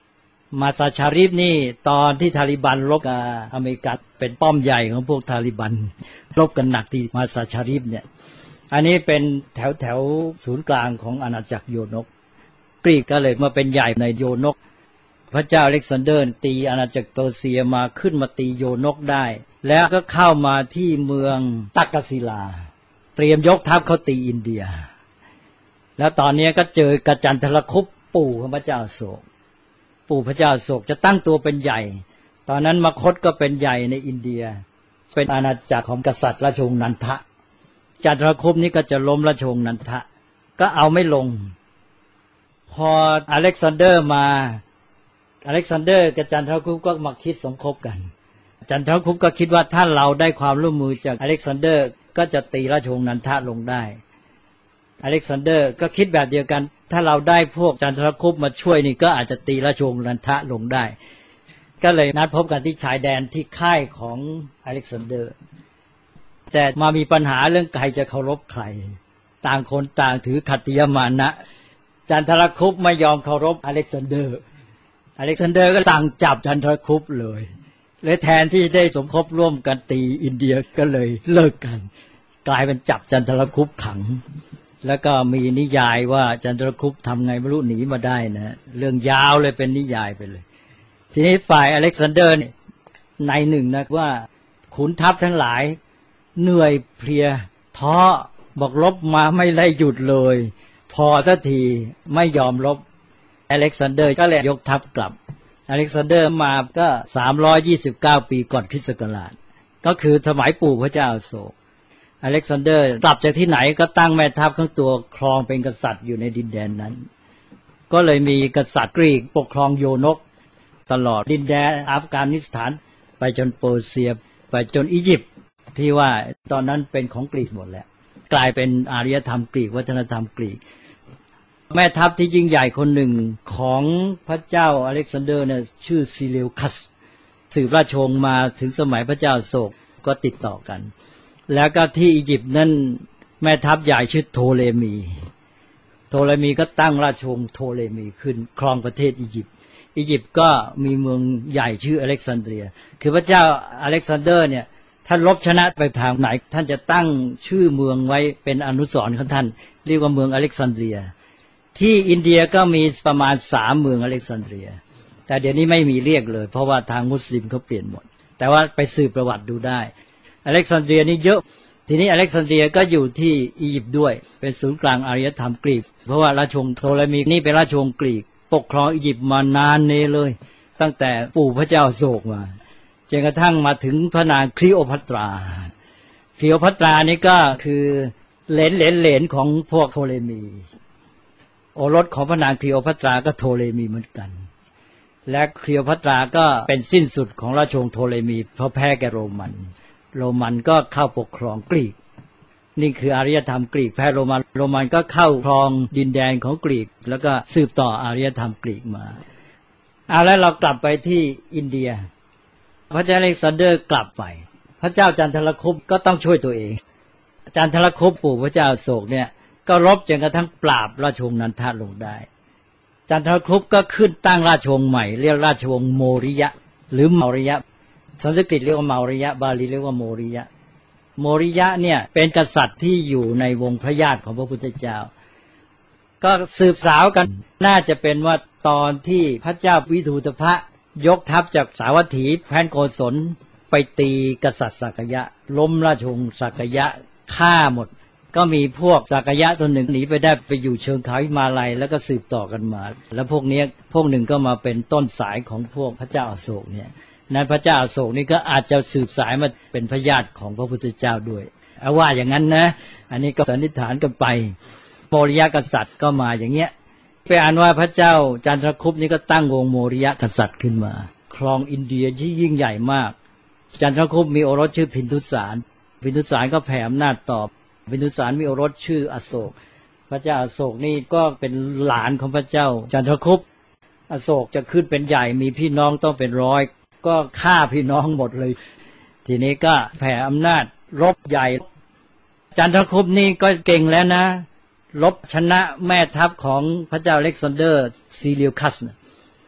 มาซาชาริฟนี่ตอนที่ทาลิบันรบกับอเมริกาเป็นป้อมใหญ่ของพวกทาลิบันรบกันหนักที่มาซาชาริฟเนี่ยอันนี้เป็นแถวแถวศูนย์กลางของอาณาจักรโยนกกรีกก็เลยมาเป็นใหญ่ในโยนกพระเจ้าอเล็กซานเดอร์ตีอาณาจักรเปอร์เซียมาขึ้นมาตีโยนกได้แล้วก็เข้ามาที่เมืองตักกศิลาเตรียมยกทัพเข้าตีอินเดียแล้วตอนนี้ก็เจอกจันทรคุปปู่ของพระเจ้าอโศกปู่พระเจ้าอโศกจะตั้งตัวเป็นใหญ่ตอนนั้นมคธก็เป็นใหญ่ในอินเดียเป็นอาณาจักรของกษัตริย์ราชวงศ์นันทะจันทรคุปนี้ก็จะล้มราชวงศ์นันทะก็เอาไม่ลงพออเล็กซานเดอร์มาอเล็กซานเดอร์กับจันทรคุปก็มาคิดสมคบกันจันทรคุปก็คิดว่าถ้าเราได้ความร่วมมือจากอเล็กซานเดอร์ก็จะตีราชวงศ์นันทะลงได้อเล็กซานเดอร์ก็คิดแบบเดียวกันถ้าเราได้พวกจันทรคุปมาช่วยนี่ก็อาจจะตีราชวงศ์นันทะลงได้ก็เลยนัดพบกันที่ชายแดนที่ค่ายของอเล็กซานเดอร์แต่มามีปัญหาเรื่องใครจะเคารพใครต่างคนต่างถือขัตติยมานะจันทรคุปไม่ยอมเคารพอเล็กซานเดอร์อเล็กซานเดอร์ก็สั่งจับจันทรคุปเลยเลยแทนที่ได้สมคบร่วมกันตีอินเดียก็เลยเลิกกันกลายเป็นจับจันทรคุปขังแล้วก็มีนิยายว่าจันทรคุปทำไงไม่รู้หนีมาได้นะเรื่องยาวเลยเป็นนิยายไปเลยทีนี้ฝ่ายอเล็กซานเดอร์ในหนึ่งนะว่าขุนทัพทั้งหลายเหนื่อยเพลียท้อบอกรบมาไม่ไล่หยุดเลยพอสักทีไม่ยอมรบอเล็กซานเดอร์ก็เลยยกทัพกลับอเล็กซานเดอร์มาก็สามร้อยยี่สิบเก้าปีก่อนคริสต์ศักราชก็คือสมัยปู่พระเจ้าอโศกอเล็กซานเดอร์กลับจากที่ไหนก็ตั้งแม่ทัพทั้งตัวครองเป็นกษัตริย์อยู่ในดินแดนนั้นก็เลยมีกษัตริย์กรีกปกครองโยนกตลอดดินแดนอัฟกานิสถานไปจนเปอร์เซียไปจนอียิปต์ที่ว่าตอนนั้นเป็นของกรีกหมดแล้วกลายเป็นอารยธรรมกรีกวัฒนธรรมกรีกแม่ทัพที่ยิ่งใหญ่คนหนึ่งของพระเจ้าอเล็กซานเดอร์เนี่ยชื่อซิเลวคัสสืบราชวงศ์มาถึงสมัยพระเจ้าอโศกก็ติดต่อกันแล้วก็ที่อียิปต์นั่นแม่ทัพใหญ่ชื่อโทเลมีโทเลมีก็ตั้งราชวงศ์โทเลมีขึ้นครองประเทศอียิปต์อียิปต์ก็มีเมืองใหญ่ชื่ออเล็กซานเดรียคือพระเจ้าอเล็กซานเดอร์เนี่ยท่านรบชนะไปทางไหนท่านจะตั้งชื่อเมืองไว้เป็นอนุสรณ์ของท่านเรียกว่าเมืองอเล็กซานเดรียที่อินเดียก็มีประมาณสามเมืองอเล็กซานเดรียแต่เดี๋ยวนี้ไม่มีเรียกเลยเพราะว่าทางมุสลิมเขาเปลี่ยนหมดแต่ว่าไปสืบประวัติดูได้อเล็กซานเดรียนี่เยอะทีนี้อเล็กซานเดรียก็อยู่ที่อียิปต์ด้วยเป็นศูนย์กลางอารยธรรมกรีกเพราะว่าราชวงศ์โทเลมีนี่เป็นราชวงศ์กรีกปกครองอียิปต์มานานเนเลยตั้งแต่ปู่พระเจ้าโศกมาจนกระทั่งมาถึงพระนางคลีโอพัตราคลีโอพัตรานี่ก็คือเหลนเหลนเหลนของพวกโทเลมีโอรสของพระนางคลีโอพัตราก็โทเลมีเหมือนกันและคลีโอพัตราก็เป็นสิ้นสุดของราชวงศ์โทเลมีเพราะแพ้แก่โรมันโรมันก็เข้าปกครองกรีกนี่คืออารยธรรมกรีกแพ้โรมันโรมันก็เข้าครองดินแดนของกรีกแล้วก็สืบต่ออารยธรรมกรีกมาเอาแล้วเรากลับไปที่อินเดียพระเจ้าอเล็กซานเดอร์กลับไปพระเจ้าจันทรคุปก็ต้องช่วยตัวเองจันทรคุปปู่พระเจ้าอโศกเนี่ยก็รบจนกระทั่งปราบราชวงศ์นันทะลงได้จันทรคุปก็ขึ้นตั้งราชวงศ์ใหม่เรียกราชวงศ์โมริยะหรือเมาริยะสันสกฤตเรียกว่าเมาริยะบาลีเรียกว่าโมริยะโมริยะเนี่ยเป็นกษัตริย์ที่อยู่ในวงพระญาติของพระพุทธเจ้าก็สืบสาวกันน่าจะเป็นว่าตอนที่พระเจ้าวิทูตภะยกทัพจากสาวัตถีแคว้นโกศลไปตีกษัตริย์สักยะล้มราชวงศ์สักยะฆ่าหมดก็มีพวกสักยะส่วนหนึ่งหนีไปได้ไปอยู่เชิงเขาหิมาลัยแล้วก็สืบต่อกันมาแล้วพวกนี้พวกหนึ่งก็มาเป็นต้นสายของพวกพระเจ้าอโศกเนี่ยนั้นพระเจ้าอโศกนี่ก็อาจจะสืบสายมาเป็นพระญาติของพระพุทธเจ้าด้วยเอาว่าอย่างนั้นนะอันนี้ก็สันนิษฐานกันไปโมริยะกษัตริย์ก็มาอย่างเงี้ยไปอ่านว่าพระเจ้าจันทรคุปนี่ก็ตั้งวงโมริยะกษัตริย์ขึ้นมาครองอินเดียที่ยิ่งใหญ่มากจันทรคุปมีโอรสชื่อพินทุสารพินทุสารก็แผ่อำนาจต่อพินทุสารมีโอรสชื่ออโศกพระเจ้าอโศกนี่ก็เป็นหลานของพระเจ้าจันทรคุปอโศกจะขึ้นเป็นใหญ่มีพี่น้องต้องเป็นร้อยก็ฆ่าพี่น้องหมดเลยทีนี้ก็แผ่อำนาจรบใหญ่จันทรคุปนี่ก็เก่งแล้วนะรบชนะแม่ทัพของพระเจ้าอเล็กซานเดอร์ซิเลวคัส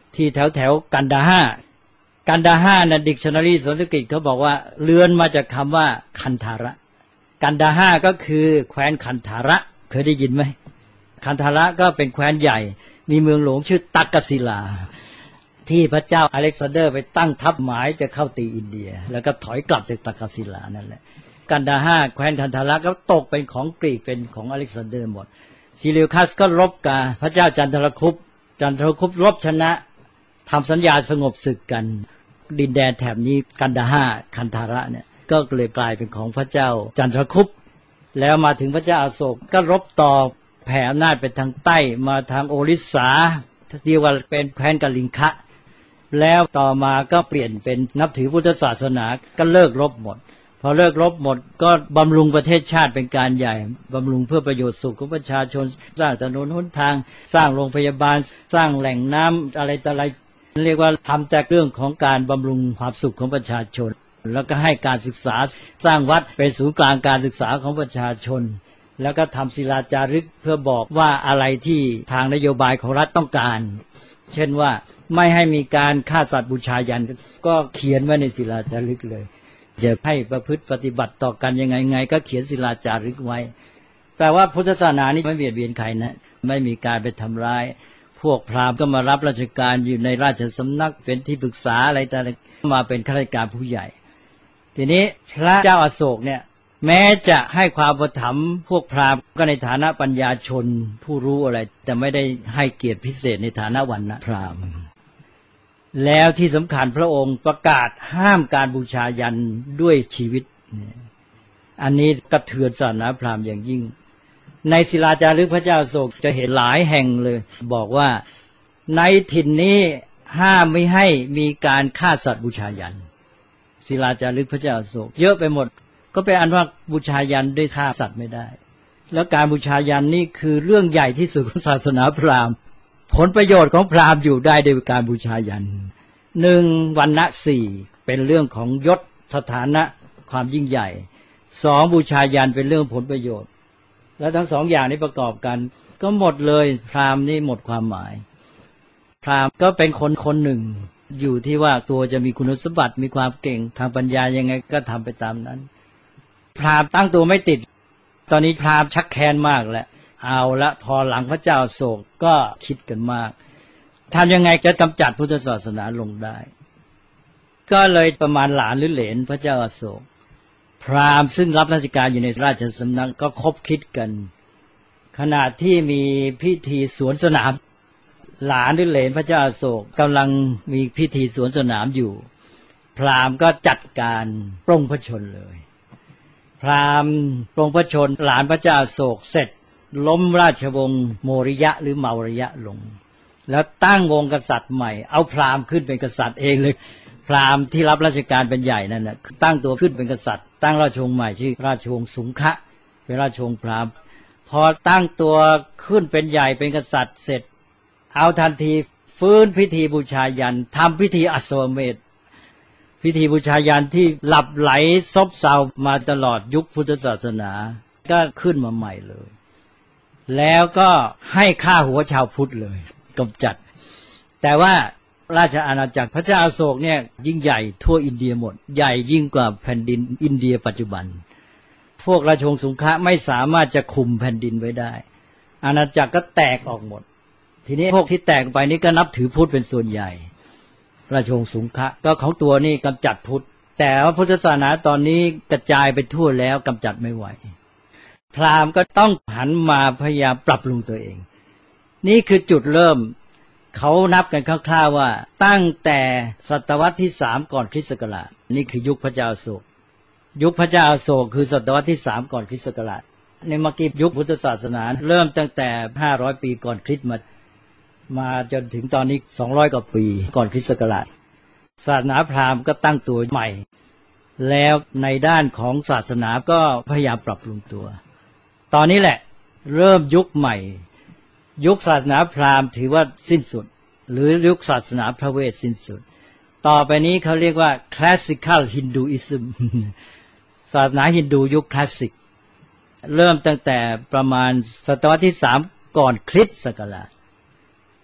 ที่แถวแถวกันดาฮากันดาฮานะดิกชันนารีสันสกฤตเขาบอกว่าเลือนมาจากคำว่าคันธาระกันดาฮาก็คือแคว้นคันธาระเคยได้ยินไหมคันธาระก็เป็นแคว้นใหญ่มีเมืองหลวงชื่อตักกศิลาที่พระเจ้าอเล็กซานเดอร์ไปตั้งทัพหมายจะเข้าตีอินเดียแล้วก็ถอยกลับจากตักกศิลานั่นแหละกันดาฮาแคว้นคันธาระก็ตกเป็นของกรีกเป็นของอเล็กซานเดอร์หมดซิลิวคัสก็รบกับพระเจ้าจันทรคุปจันทรคุปรบชนะทำสัญญาสงบศึกกันดินแดนแถบนี้กันดาฮาคันธาระเนี่ยก็เลยกลายเป็นของพระเจ้าจันทรคุปแล้วมาถึงพระเจ้าอโศกก็รบต่อแผ่อำนาจไปทางใต้มาทางโอริสาที่ว่าเป็นแคว้นกลิงคะแล้วต่อมาก็เปลี่ยนเป็นนับถือพุทธศาสนาก็เลิกรบหมดพอเลิกรบหมดก็บำรุงประเทศชาติเป็นการใหญ่บำรุงเพื่อประโยชน์สุขของประชาชนสร้างถนนหนทางสร้างโรงพยาบาลสร้างแหล่งน้ำอะไรต่ออะไรเรียกว่าทำแต่เรื่องของการบำรุงความสุขของประชาชนแล้วก็ให้การศึกษาสร้างวัดเป็นศูนย์กลางการศึกษาของประชาชนแล้วก็ทำศิลาจารึกเพื่อบอกว่าอะไรที่ทางนโยบายของรัฐต้องการเช่นว่าไม่ให้มีการฆ่าสัตว์บูชายันก็เขียนไว้ในศิลาจารึกเลยจะให้ประพฤติปฏิบัติต่อกันยังไงไงก็เขียนศิลาจารึกไว้แต่ว่าพุทธศาสนานี้ไม่เบียดเบียนใครนะไม่มีการไปทำร้ายพวกพราหมณ์ก็มารับราชการอยู่ในราชสำนักเป็นที่ปรึกษาอะไรแต่มาเป็นข้าราชการผู้ใหญ่ทีนี้พระเจ้าอโศกเนี่ยแม้จะให้ความอุปถัมภ์พวกพราหมณ์ก็ในฐานะปัญญาชนผู้รู้อะไรแต่ไม่ได้ให้เกียรติพิเศษในฐานะวรรณพราหมณ์แล้วที่สำคัญพระองค์ประกาศห้ามการบูชายันด้วยชีวิตอันนี้กระเทือนศาสนาพราหมณ์อย่างยิ่งในศิลาจารึกพระเจ้าอโศกจะเห็นหลายแห่งเลยบอกว่าในถิ่นนี้ห้ามไม่ให้มีการฆ่าสัตว์บูชายันศิลาจารึกพระเจ้าอโศกเยอะไปหมดก็เป็นอันว่าบูชายันด้วยฆ่าสัตว์ไม่ได้แล้วการบูชายันนี่คือเรื่องใหญ่ที่สุดของศาสนาพราหมณ์ผลประโยชน์ของพราหมณ์อยู่ได้โดยการบูชายันหนึ่งวรรณะสี่เป็นเรื่องของยศสถานะความยิ่งใหญ่สองบูชายันเป็นเรื่องผลประโยชน์แล้วทั้งสองอย่างนี้ประกอบกันก็หมดเลยพราหมณ์นี่หมดความหมายพราหมณ์ก็เป็นคนคนหนึ่งอยู่ที่ว่าตัวจะมีคุณสมบัติมีความเก่งทางปัญญายังไงก็ทำไปตามนั้นพราหมณ์ตั้งตัวไม่ติดตอนนี้พราหมณ์ชักแค้นมากแล้วเอาละพอหลังพระเจ้าอโศกก็คิดกันมากทำยังไงจะกำจัดพุทธศาสนาลงได้ก็เลยประมาณหลานหรือเหลนพระเจ้าอโศกพราหมณ์ซึ่งรับราชการอยู่ในราชสำนักก็คบคิดกันขณะที่มีพิธีสวนสนามหลานหรือเหลนพระเจ้าอโศกกำลังมีพิธีสวนสนามอยู่พราหมณ์ก็จัดการปลงพระชนเลยพราหมณ์ปลงพระชนหลานพระเจ้าอโศกเสร็จล้มราชวงศ์โมริยะหรือเมาริยะลงแล้วตั้งวงกษัตริย์ใหม่เอาพราหมณ์ขึ้นเป็นกษัตริย์เองเลยพราหมณ์ที่รับราชการเป็นใหญ่นั่นน่ะตั้งตัวขึ้นเป็นกษัตริย์ตั้งราชวงศ์ใหม่ชื่อราชวงศ์สุงคะเป็นราชวงศ์พราหมณ์พอตั้งตัวขึ้นเป็นใหญ่เป็นกษัตริย์เสร็จเอาทันทีฟื้นพิธีบูชายันทำพิธีอัศวเมธพิธีบูชายันที่หลับไหลซบเซามาตลอดยุคพุทธศาสนาก็ขึ้นมาใหม่เลยแล้วก็ให้ฆ่าหัวชาวพุทธเลยกำจัดแต่ว่าราชอาณาจักรพระเจ้าอโศกเนี่ยยิ่งใหญ่ทั่วอินเดียหมดใหญ่ยิ่งกว่าแผ่นดินอินเดียปัจจุบันพวกราชวงศ์สุงคะไม่สามารถจะคุมแผ่นดินไว้ได้อาณาจักรก็แตกออกหมดทีนี้พวกที่แตกไปนี้ก็นับถือพุทธเป็นส่วนใหญ่ราชวงศ์สุงคะก็ของตัวนี่กำจัดพุทธแต่ว่าพุทธศาสนาตอนนี้กระจายไปทั่วแล้วกำจัดไม่ไหวพราหมณ์ก็ต้องหันมาพยายามปรับปรุงตัวเองนี่คือจุดเริ่มเขานับกันคร่าวๆว่าตั้งแต่ศตวรรษที่สามก่อนคริสต์ศักราชนี่คือยุคพระเจ้าอโศกยุคพระเจ้าอโศกคือศตวรรษที่สามก่อนคริสต์ศักราชในเมื่อกี้ยุคพุทธศาสนาเริ่มตั้งแต่ห้าร้อยปีก่อนคริสต์มามาจนถึงตอนนี้สองร้อยกว่าปีก่อนคริสต์ศักราชศาสนาพราหมณ์ก็ตั้งตัวใหม่แล้วในด้านของศาสนาก็พยายามปรับปรุงตัวตอนนี้แหละเริ่มยุคใหม่ยุคศาสนาพราหมณ์ถือว่าสิ้นสุดหรือยุคศาสนาพระเวทสิ้นสุดต่อไปนี้เขาเรียกว่า classical Hinduism ศาสนาฮินดูยุคคลาสสิกเริ่มตั้งแต่ประมาณศตวรรษที่สามก่อนคริสต์ศักราช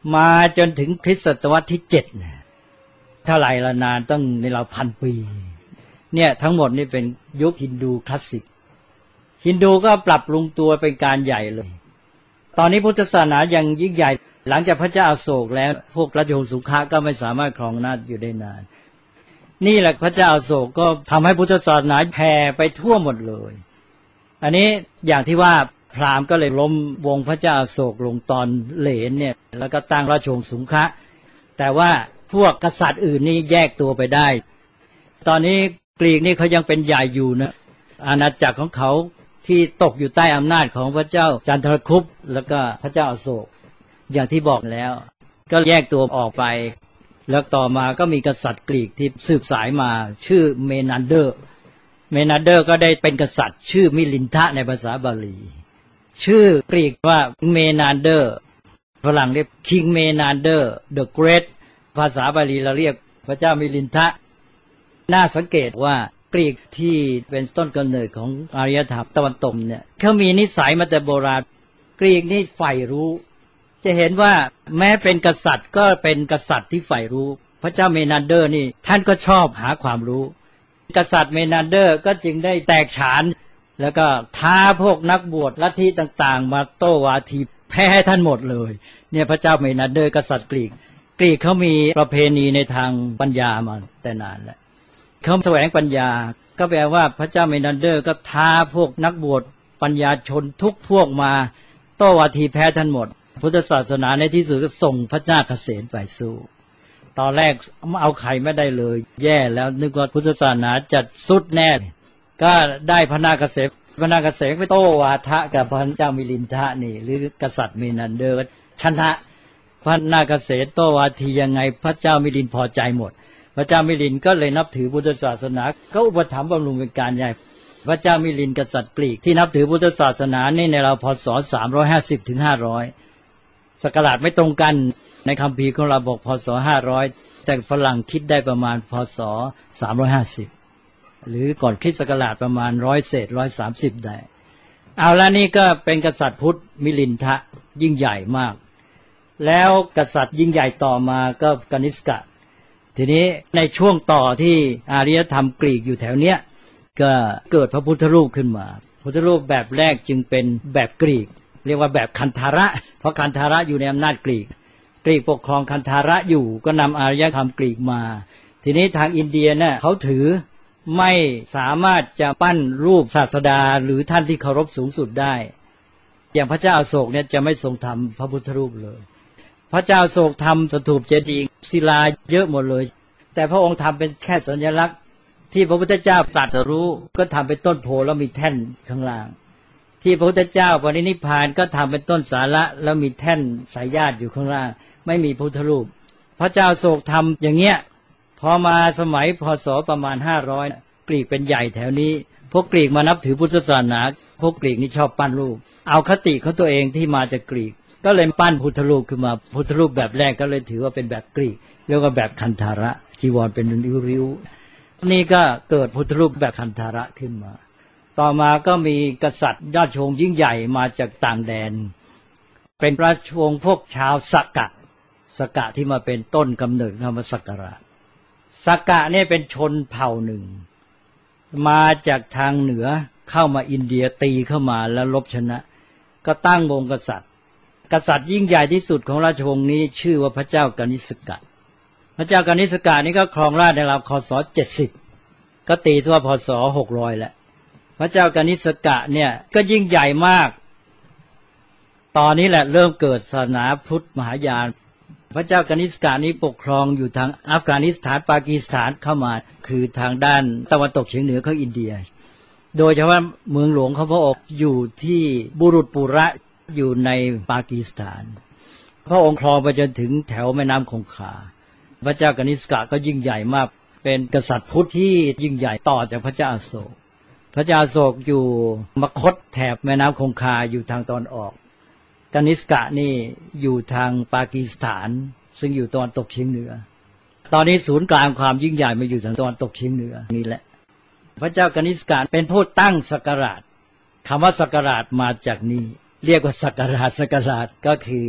มาจนถึงคริสตศตวรรษที่เจ็ดเนี่ยเท่าไหร่ละนานต้องในเราพันปีเนี่ยทั้งหมดนี่เป็นยุคฮินดูคลาสสิกฮินดูก็ปรับปรุงตัวเป็นการใหญ่เลยตอนนี้พุทธศาสนายังยิ่งใหญ่หลังจากพระเจ้าอโศกแล้วพวกราชวงศ์สุขะก็ไม่สามารถครองอำนาจอยู่ได้นานนี่แหละพระเจ้าอโศกก็ทำให้พุทธศาสนาแผ่ไปทั่วหมดเลยอันนี้อย่างที่ว่าพราหมณ์ก็เลยล้มวงพระเจ้าอโศกลงตอนเหลนเนี่ยแล้วก็ตั้งราชวงศ์สุขะแต่ว่าพวกกษัตริย์อื่นนี่แยกตัวไปได้ตอนนี้กรีกนี่เขายังเป็นใหญ่อยู่นะอาณาจักรของเขาที่ตกอยู่ใต้อำนาจของพระเจ้าจันทรคุปต์แล้วก็พระเจ้าอโศกอย่างที่บอกแล้วก็แยกตัวออกไปแล้วต่อมาก็มีกษัตริย์กรีกที่สืบสายมาชื่อเมนันเดอร์เมนันเดอร์ก็ได้เป็นกษัตริย์ชื่อมิลินทะในภาษาบาลีชื่อกรีกว่าเมนันเดอร์ฝรั่งเรียก King Menander the Great ภาษาบาลีเราเรียกพระเจ้ามิลินทะน่าสังเกตว่ากรีกที่เป็นต้นกำเนิดของอารยธรรมตะวันตกเนี่ยเขามีนิสัยมาแต่โบราณกรีกนี่ใฝ่รู้จะเห็นว่าแม้เป็นกษัตริย์ก็เป็นกษัตริย์ที่ใฝ่รู้พระเจ้าเมนันเดอร์นี่ท่านก็ชอบหาความรู้กษัตริย์เมนันเดอร์ก็จึงได้แตกฉานแล้วก็ท้าพวกนักบวชลัทธิต่างๆมาโต้วาทีแพ้ท่านหมดเลยเนี่ยพระเจ้าเมนันเดอร์กษัตริย์กรีกกรีกเขามีประเพณีในทางปัญญามาแต่นานแล้วเขาแสวงปัญญาก็แปลว่าพระเจ้าเมนันเดอร์ก็ท้าพวกนักบวชปัญญาชนทุกพวกมาโต้วาทีแพ้ท่านหมดพุทธศาสนาในที่สุดก็ส่งพระเจ้าเกษมไปสู้ตอนแรกเอาใครไม่ได้เลยแย่แล้วนึกว่าพุทธศาสนาจะสุดแน่ก็ได้พระนาคเกษมพระนาคเกษมไปโต้วาทะกับพระเจ้ามิลินทะนี่หรือกษัตริย์เมนันเดอร์ชนะพระนาคเกษมโต้วาทียังไงพระเจ้ามิลินพอใจหมดพระเจ้ามิลินก็เลยนับถือพุทธศาสนาก็อุปถัมภ์บำรุงเป็นการใหญ่พระเจ้ามิลินกษัตริย์กรีกที่นับถือพุทธศาสนานี่ในราวพ.ศ. สามร้อยห้าสิบถึงห้าร้อยศักราชไม่ตรงกันในคัมภีร์ของเราบอกพ.ศ. ห้าร้อยแต่ฝรั่งคิดได้ประมาณพ.ศ. สามร้อยห้าสิบหรือก่อนคริสต์ศักราชประมาณร้อยเศษหนึ่งร้อยสามสิบได้เอาละนี่ก็เป็นกษัตริย์พุทธมิลินทะยิ่งใหญ่มากแล้วกษัตริย์ยิ่งใหญ่ต่อมาก็กนิษกะทีนี้ในช่วงต่อที่อารยธรรมกรีกอยู่แถวเนี้ยก็เกิดพระพุทธรูปขึ้นมาพุทธรูปแบบแรกจึงเป็นแบบกรีกเรียกว่าแบบคันธาระเพราะคันธาระอยู่ในอำนาจกรีกกรีกปกครองคันธาระอยู่ก็นำอารยธรรมกรีกมาทีนี้ทางอินเดียเนี่ยเขาถือไม่สามารถจะปั้นรูปศาสดาหรือท่านที่เคารพสูงสุดได้อย่างพระเจ้าอโศกเนี่ยจะไม่ทรงทำพระพุทธรูปเลยพระเจ้าอโศกทำสถูปเจดีย์ศิลาเยอะหมดเลยแต่พระองค์ทำเป็นแค่สัญลักษณ์ที่พระพุทธเจ้าตรัสรู้ก็ทำเป็นต้นโพแล้วมีแท่นข้างล่างที่พระพุทธเจ้าปรินิพพานก็ทำเป็นต้นสาระแล้วมีแท่นสายญาติอยู่ข้างล่างไม่มีพุทธรูปพระเจ้าอโศกทำอย่างเงี้ยพอมาสมัยพ.ศ. ประมาณห้าร้อยกรีกเป็นใหญ่แถวนี้พวกกรีกมานับถือพุทธศาสนาพวกกรีกนี่ชอบปั้นรูปเอาคติของตัวเองที่มาจากกรีกก็เลยปั้นพุทธรูปขึ้นมาพุทธรูปแบบแรกก็เลยถือว่าเป็นแบบกรีกเรียกว่าแบบคันธาระจีวรเป็นริ้วๆนี่ก็เกิดพุทธรูปแบบคันธาระขึ้นมาต่อมาก็มีกษัตริย์ราชวงศ์ยิ่งใหญ่มาจากต่างแดนเป็นราชวงศ์พวกชาวสักกะสักกะที่มาเป็นต้นกำเนิดคำว่าสักการะสักกะเนี่ยเป็นชนเผ่าหนึ่งมาจากทางเหนือเข้ามาอินเดียตีเข้ามาแล้วลบชนะก็ตั้งวงกษัตริย์กษัตริย์ยิ่งใหญ่ที่สุดของราชวงศ์นี้ชื่อว่าพระเจ้ากนิษกะพระเจ้ากนิษกะนี่ก็ครองราชย์ในราวคศเจ็ดสิบก็ตีซะว่าพศหกร้อยแล้วพระเจ้ากนิษกะเนี่ยก็ยิ่งใหญ่มากตอนนี้แหละเริ่มเกิดศาสนาพุทธมหายานพระเจ้ากนิษกะนี้ปกครองอยู่ทางอัฟกานิสถานปากีสถานเข้ามาคือทางด้านตะวันตกเฉียงเหนือของอินเดียโดยเฉพาะเมืองหลวงของพระองค์อยู่ที่บุรุษปุระอยู่ในปากีสถานพระองค์ครองไปจนถึงแถวแม่น้ำคงคาพระเจ้ากนิษกะก็ยิ่งใหญ่มากเป็นกษัตริย์พุทธที่ยิ่งใหญ่ต่อจากพระเจ้าอโศกพระเจ้าอโศกอยู่มคธแถบแม่น้ำคงคาอยู่ทางตอนออกกนิษกะนี่อยู่ทางปากีสถานซึ่งอยู่ตะวันตกเฉียงเหนือตอนนี้ศูนย์กลางความยิ่งใหญ่มาอยู่ทางตะวันตกเฉียงเหนือนี่แหละพระเจ้ากนิษกะเป็นผู้ตั้งศักราชคำว่าศักราชมาจากนี้เรียกว่าศักราชศักราชก็คือ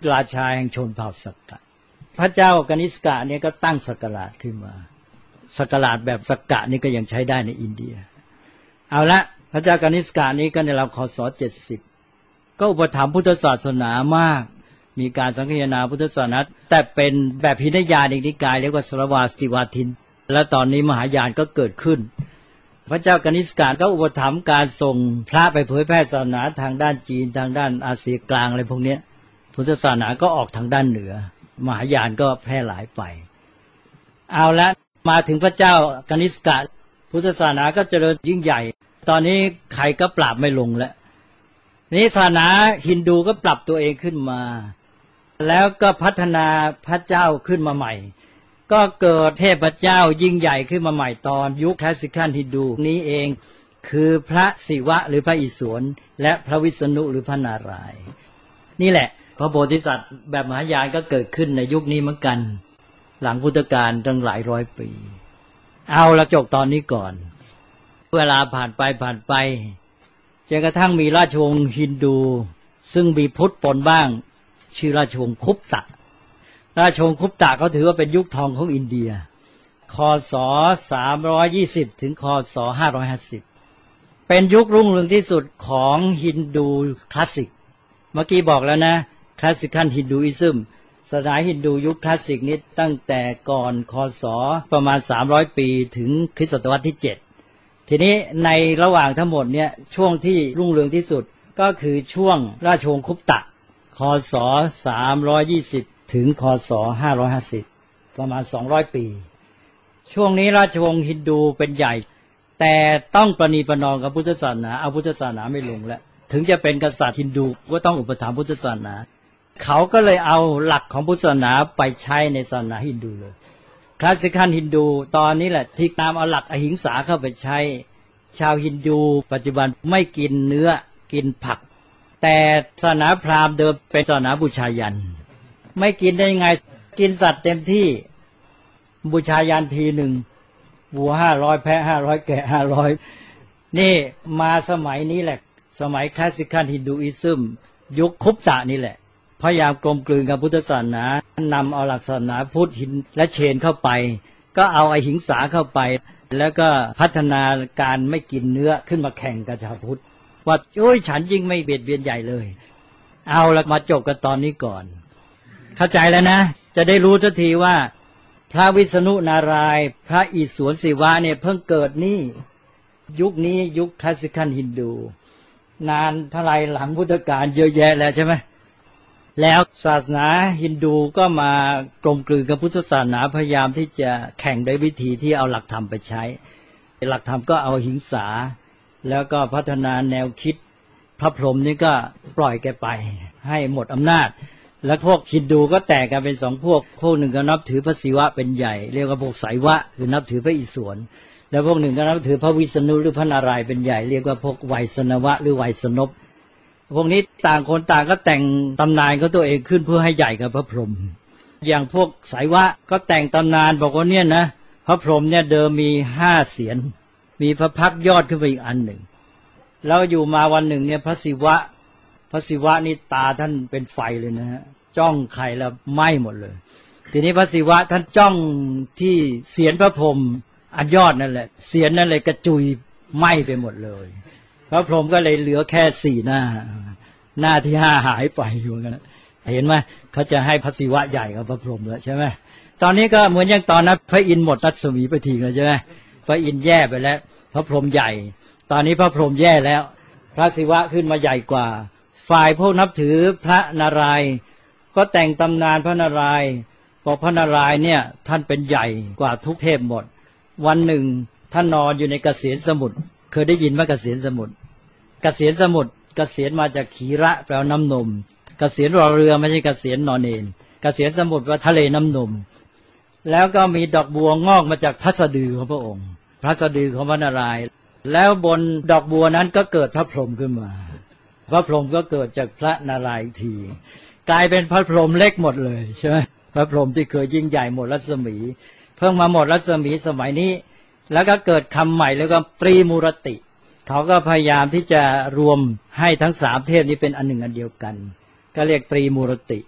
ราชาแห่งชนเผ่าสักกะพระเจ้ากนิษกะเนี่ยก็ตั้งสักการะขึ้นมาสักการะแบบสักกะนี่ก็ยังใช้ได้ในอินเดียเอาละพระเจ้ากนิษกะนี้ก็ในราวคศเจ็ดสิบก็อุปถัมภ์พุทธศาสนามากมีการสังคายนาพุทธศาสนาแต่เป็นแบบพินยานินิกายเรียกว่าสรวาสติวาทินและตอนนี้มหายานก็เกิดขึ้นพระเจ้ากนิษกะก็อุปถัมภ์การส่งพระไปเผยแพร่ศาสนาทางด้านจีนทางด้านอาเซียกลางอะไรพวกนี้พุทธศาสนาก็ออกทางด้านเหนือมหายานก็แพร่หลายไปเอาละมาถึงพระเจ้ากนิษกะพุทธศาสนาก็เจริญยิ่งใหญ่ตอนนี้ใครก็ปราบไม่ลงแล้วนี้ศาสนาฮินดูก็ปรับตัวเองขึ้นมาแล้วก็พัฒนาพระเจ้าขึ้นมาใหม่ก็เกิดเทพเจ้ายิ่งใหญ่ขึ้นมาใหม่ตอนยุคคลาสสิคัลฮินดูนี้เองคือพระศิวะหรือพระอิศวรและพระวิษณุหรือพระนารายณ์นี่แหละพระโพธิสัตว์แบบมหายานก็เกิดขึ้นในยุคนี้เหมือนกันหลังพุทธกาลตั้งหลายร้อยปีเอาละจบตอนนี้ก่อนเวลาผ่านไปผ่านไปจนกระทั่งมีราชวงศ์ฮินดูซึ่งมีพุทธปนบ้างชื่อราชวงศ์คุปตะราชวงศ์คุปตะเขาถือว่าเป็นยุคทองของอินเดียคศสามร้อยยี่สิบถึงคศห้าร้อยห้าสิบเป็นยุครุ่งเรืองที่สุดของฮินดูคลาสสิกเมื่อกี้บอกแล้วนะคลาสสิคัลฮินดูอิซึมศาสนาฮินดูยุคคลาสสิกนี้ตั้งแต่ก่อนคศประมาณสามร้อยปีถึงคริสตศตวรรษที่เจ็ดทีนี้ในระหว่างทั้งหมดเนี่ยช่วงที่รุ่งเรืองที่สุดก็คือช่วงราชวงศ์คุปตะคศสามร้อยยี่สิบถึงคศห้าร้อยห้าสิบประมาณสองร้อยปีช่วงนี้ราชวงศ์ฮินดูเป็นใหญ่แต่ต้องประนีประนอมกับพุทธศาสนาเอาพุทธศาสนาไม่ลงแล้วถึงจะเป็นกษัตริย์ฮินดูก็ต้องอุปถัมภ์พุทธศาสนาเขาก็เลยเอาหลักของพุทธศาสนาไปใช้ในศาสนาฮินดูเลยคลาสสิคัลฮินดูตอนนี้แหละที่ตามเอาหลักอหิงสาเข้าไปใช้ชาวฮินดูปัจจุบันไม่กินเนื้อกินผักแต่ศาสนาพราหมณ์เดิมเป็นศาสนาบูชายัญไม่กินได้ยังไงกินสัตว์เต็มที่บูชายัญทีหนึ่งวัวห้าร้อยแพะห้าร้อยแกะห้าร้อยนี่มาสมัยนี้แหละสมัยคลาสสิคัลฮินดูอิซึมยุคคุปตะนี่แหละพยายามกลมกลืนกับพุทธศาสนานำเอาหลักศาสนาพุทธหินและเชนเข้าไปก็เอาอหิงสาเข้าไปแล้วก็พัฒนาการไม่กินเนื้อขึ้นมาแข่งกับชาวพุทธว่าโอ้ยฉันยิ่งไม่เบียดเบียนใหญ่เลยเอาละมาจบกันตอนนี้ก่อนเข้าใจแล้วนะจะได้รู้ทันทีว่าพระวิษณุนารายณ์พระอิศวรศิวะเนี่ยเพิ่งเกิดนี่ยุคนี้ยุคคลาสสิคัลฮินดูนานเท่าไรหลังพุทธกาลเยอะแยะแล้วใช่ไหมแล้วศาสนาฮินดูก็มากลมกลืนกับพุทธศาสนาพยายามที่จะแข่งด้วยวิธีที่เอาหลักธรรมไปใช้หลักธรรมก็เอาหิงสาแล้วก็พัฒนาแนวคิดพระพรหมนี่ก็ปล่อยแกไปให้หมดอำนาจแล้วพวกฮินดูก็แตกกันเป็นสองพวกพวกหนึ่งก็นับถือพระศิวะเป็นใหญ่เรียกว่าพวกไสยวะคือนับถือพระอิศวรแล้วพวกหนึ่งก็นับถือพระวิษณุหรือพระนารายณ์เป็นใหญ่เรียกว่าพวกไวยสนวะหรือไวยสนพพวกนี้ต่างคนต่างก็แต่งตำนานของตัวเองขึ้นเพื่อให้ใหญ่กับพระพรหมอย่างพวกไสยวะก็แต่งตำนานบอกว่าเนี่ยนะพระพรหมเนี่ยเดิมมีห้าเสียนมีพระพักยอดขึ้นไปอีกอันหนึ่งแล้วอยู่มาวันหนึ่งเนี่ยพระศิวะพระศิวะนี่ตาท่านเป็นไฟเลยนะฮะจ้องใครแล้วไหม้หมดเลยทีนี้พระศิวะท่านจ้องที่เสียนพระพรหมอันยอดนั่นแหละเสียนนั่นเลยกระจุยไหม้ไปหมดเลยพระพรหมก็เลยเหลือแค่สี่หน้าหน้าที่ห้าหายไปอยู่กันเห็นไหมเขาจะให้พระศิวะใหญ่กับพระพรหมแล้วใช่ไหมตอนนี้ก็เหมือนอย่างตอนนั้นพระอินทร์หมดรัศมีไปทีแล้วใช่ไหมพระอินทร์แย่ไปแล้วพระพรหมใหญ่ตอนนี้พระพรหมแย่แล้วพระศิวะขึ้นมาใหญ่กว่าฝ่ายพวกนับถือพระนารายณ์ก็แต่งตำนานพระนารายณ์บอกพระนารายณ์เนี่ยท่านเป็นใหญ่กว่าทุกเทพหมดวันหนึ่งท่านนอนอยู่ในเกษียณสมุทรเคยได้ยินไหมเกษียณสมุทรเกษียณสมุทรเกษียณมาจากขีระแปลว่าน้ำนมเกษียณรอเรือไม่ใช่เกษียณนอนเอนเกษียณสมุทรว่าทะเลน้ำนมแล้วก็มีดอกบัวงอกมาจากพระสะดือของพระองค์พระสะดือของพระนารายณ์แล้วบนดอกบัวนั้นก็เกิดพระพรหมขึ้นมาพระพรหมก็เกิดจากพระนารายณ์อีกทีกลายเป็นพระพรหมเล็กหมดเลยใช่ไหมพระพรหมที่เคยยิ่งใหญ่หมดรัศมีเพิ่งมาหมดรัศมีสมัยนี้แล้วก็เกิดคำใหม่แล้วก็ตรีมูรติเขาก็พยายามที่จะรวมให้ทั้งสามเทพนี้เป็นอันหนึ่งอันเดียวกันก็เรียกตรีมูรติ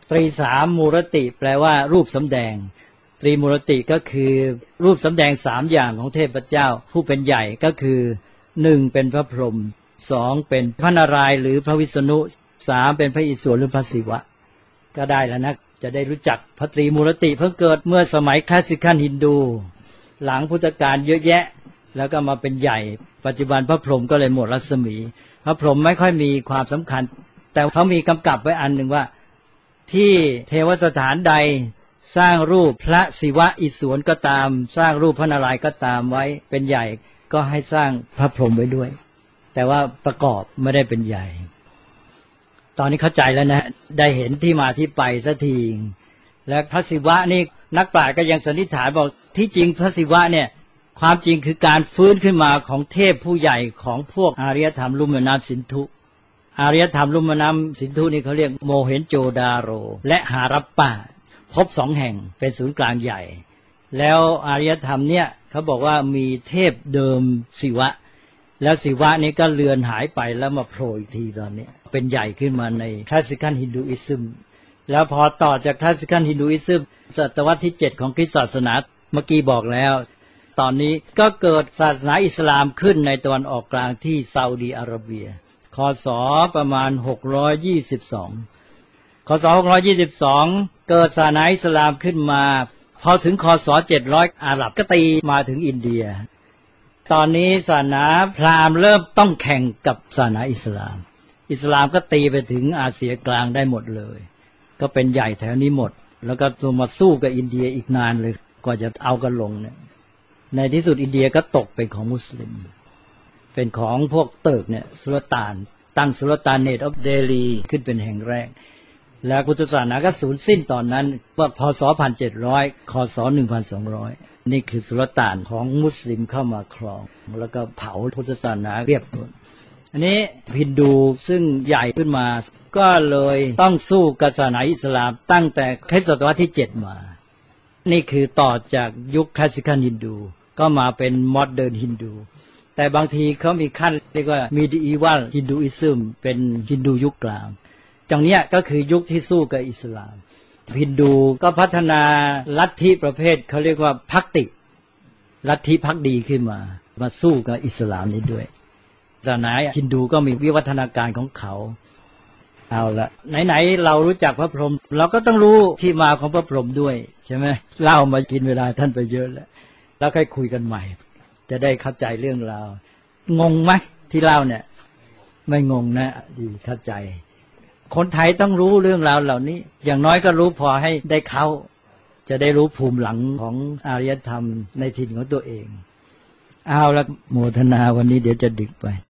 ตรีสามมูรติแปลว่ารูปสำแดงตรีมูรติก็คือรูปสำแดงสามอย่างของเทพเจ้าผู้เป็นใหญ่ก็คือหนึ่งเป็นพระพรหมสองเป็นพระนารายณ์หรือพระวิษณุสามเป็นพระอิศวรหรือพระศิวะก็ได้แล้วนะจะได้รู้จักพระตรีมูรติเพิ่งเกิดเมื่อสมัยคลาสสิคัลฮินดูหลังพุทธกาลเยอะแยะแล้วก็มาเป็นใหญ่ปัจจุบันพระพรหมก็เลยหมดรัศมีพระพรหมไม่ค่อยมีความสำคัญแต่เขามีกำกับไว้อันหนึ่งว่าที่เทวสถานใดสร้างรูปพระศิวะอิศวรก็ตามสร้างรูปพระนารายณ์ก็ตามไว้เป็นใหญ่ก็ให้สร้างพระพรหมไว้ด้วยแต่ว่าประกอบไม่ได้เป็นใหญ่ตอนนี้เข้าใจแล้วนะได้เห็นที่มาที่ไปสักทีและพระศิวะนี่นักปราชญ์ก็ยังสันนิษฐานบอกที่จริงพระศิวะเนี่ยความจริงคือการฟื้นขึ้นมาของเทพผู้ใหญ่ของพวกอารยธรรมลุ่มแม่น้ำสินธุอารยธรรมลุ่มแม่น้ำสินธุนี่เขาเรียกโมเห็นโจดาโรและหารัปปะพบสองแห่งเป็นศูนย์กลางใหญ่แล้วอารยธรรมเนี่ยเขาบอกว่ามีเทพเดิมศิวะแล้วศิวะนี้ก็เลือนหายไปแล้วมาโผล่อีกทีตอนนี้เป็นใหญ่ขึ้นมาในคลาสสิคัลฮินดูอิซึมแล้วพอต่อจากคลาสสิคัลฮินดูอิซึมศตวรรษที่เจ็ดของคริสตศาสนาเมื่อกี้บอกแล้วตอนนี้ก็เกิดศาสนาอิสลามขึ้นในตะวันออกกลางที่ซาอุดีอาระเบียคศประมาณหกร้อยยี่สิบสองคศหกร้อยยี่สิบสองเกิดศาสนาอิสลามขึ้นมาพอถึงคศเจ็ดร้อยอาหรับก็ตีมาถึงอินเดียตอนนี้ศาสนาพราหมณ์เริ่มต้องแข่งกับศาสนาอิสลามอิสลามก็ตีไปถึงอาเซียกลางได้หมดเลยก็เป็นใหญ่แถวนี้หมดแล้วก็มาสู้กับอินเดียอีกนานเลยกว่าจะเอากันลงเนี่ยในที่สุดอินเดียก็ตกเป็นของมุสลิมเป็นของพวกเติร์กเนี่ยสุลต่านตั้งสุลต่านเนตออฟเดลีขึ้นเป็นแห่งแรกแล้วพุทธศาสนาก็สูญสิ้นตอนนั้นว่าพศหนึ่งพันเจ็ดร้อยคศหนึ่งพันสองร้อยนี่คือสุลต่านของมุสลิมเข้ามาครองแล้วก็เผาพุทธศาสนาเรียบหมดอันนี้ฮินดูซึ่งใหญ่ขึ้นมาก็เลยต้องสู้กับศาสนาอิสลามตั้งแต่คริสตศตวรรษที่เจ็ดมานี่คือต่อจากยุคคลาสสิคัลฮินดูก็มาเป็นโมเดิร์นฮินดูแต่บางทีเขามีขั้นเรียกว่ามีดิอีวัลฮินดูอิซึมเป็นฮินดูยุคกลางจังเนี้ยก็คือยุคที่สู้กับอิสลามฮินดูก็พัฒนาลัทธิประเภทเขาเรียกว่าภักติลัทธิภักดีขึ้นมามาสู้กับอิสลามนี้ด้วยศาสนาฮินดูก็มีวิวัฒนาการของเขาเอาละไหนๆเรารู้จักพระพรหมเราก็ต้องรู้ที่มาของพระพรหมด้วยใช่ไหมเล่ามากินเวลาท่านไปเยอะแล้วแล้วค่อยคุยกันใหม่จะได้เข้าใจเรื่องราวงงไหมที่เล่าเนี่ยไม่งงนะดีเข้าใจคนไทยต้องรู้เรื่องราวเหล่านี้อย่างน้อยก็รู้พอให้ได้เขาจะได้รู้ภูมิหลังของอารยธรรมในถิ่นของตัวเองเอาละโมทนาวันนี้เดี๋ยวจะดึกไป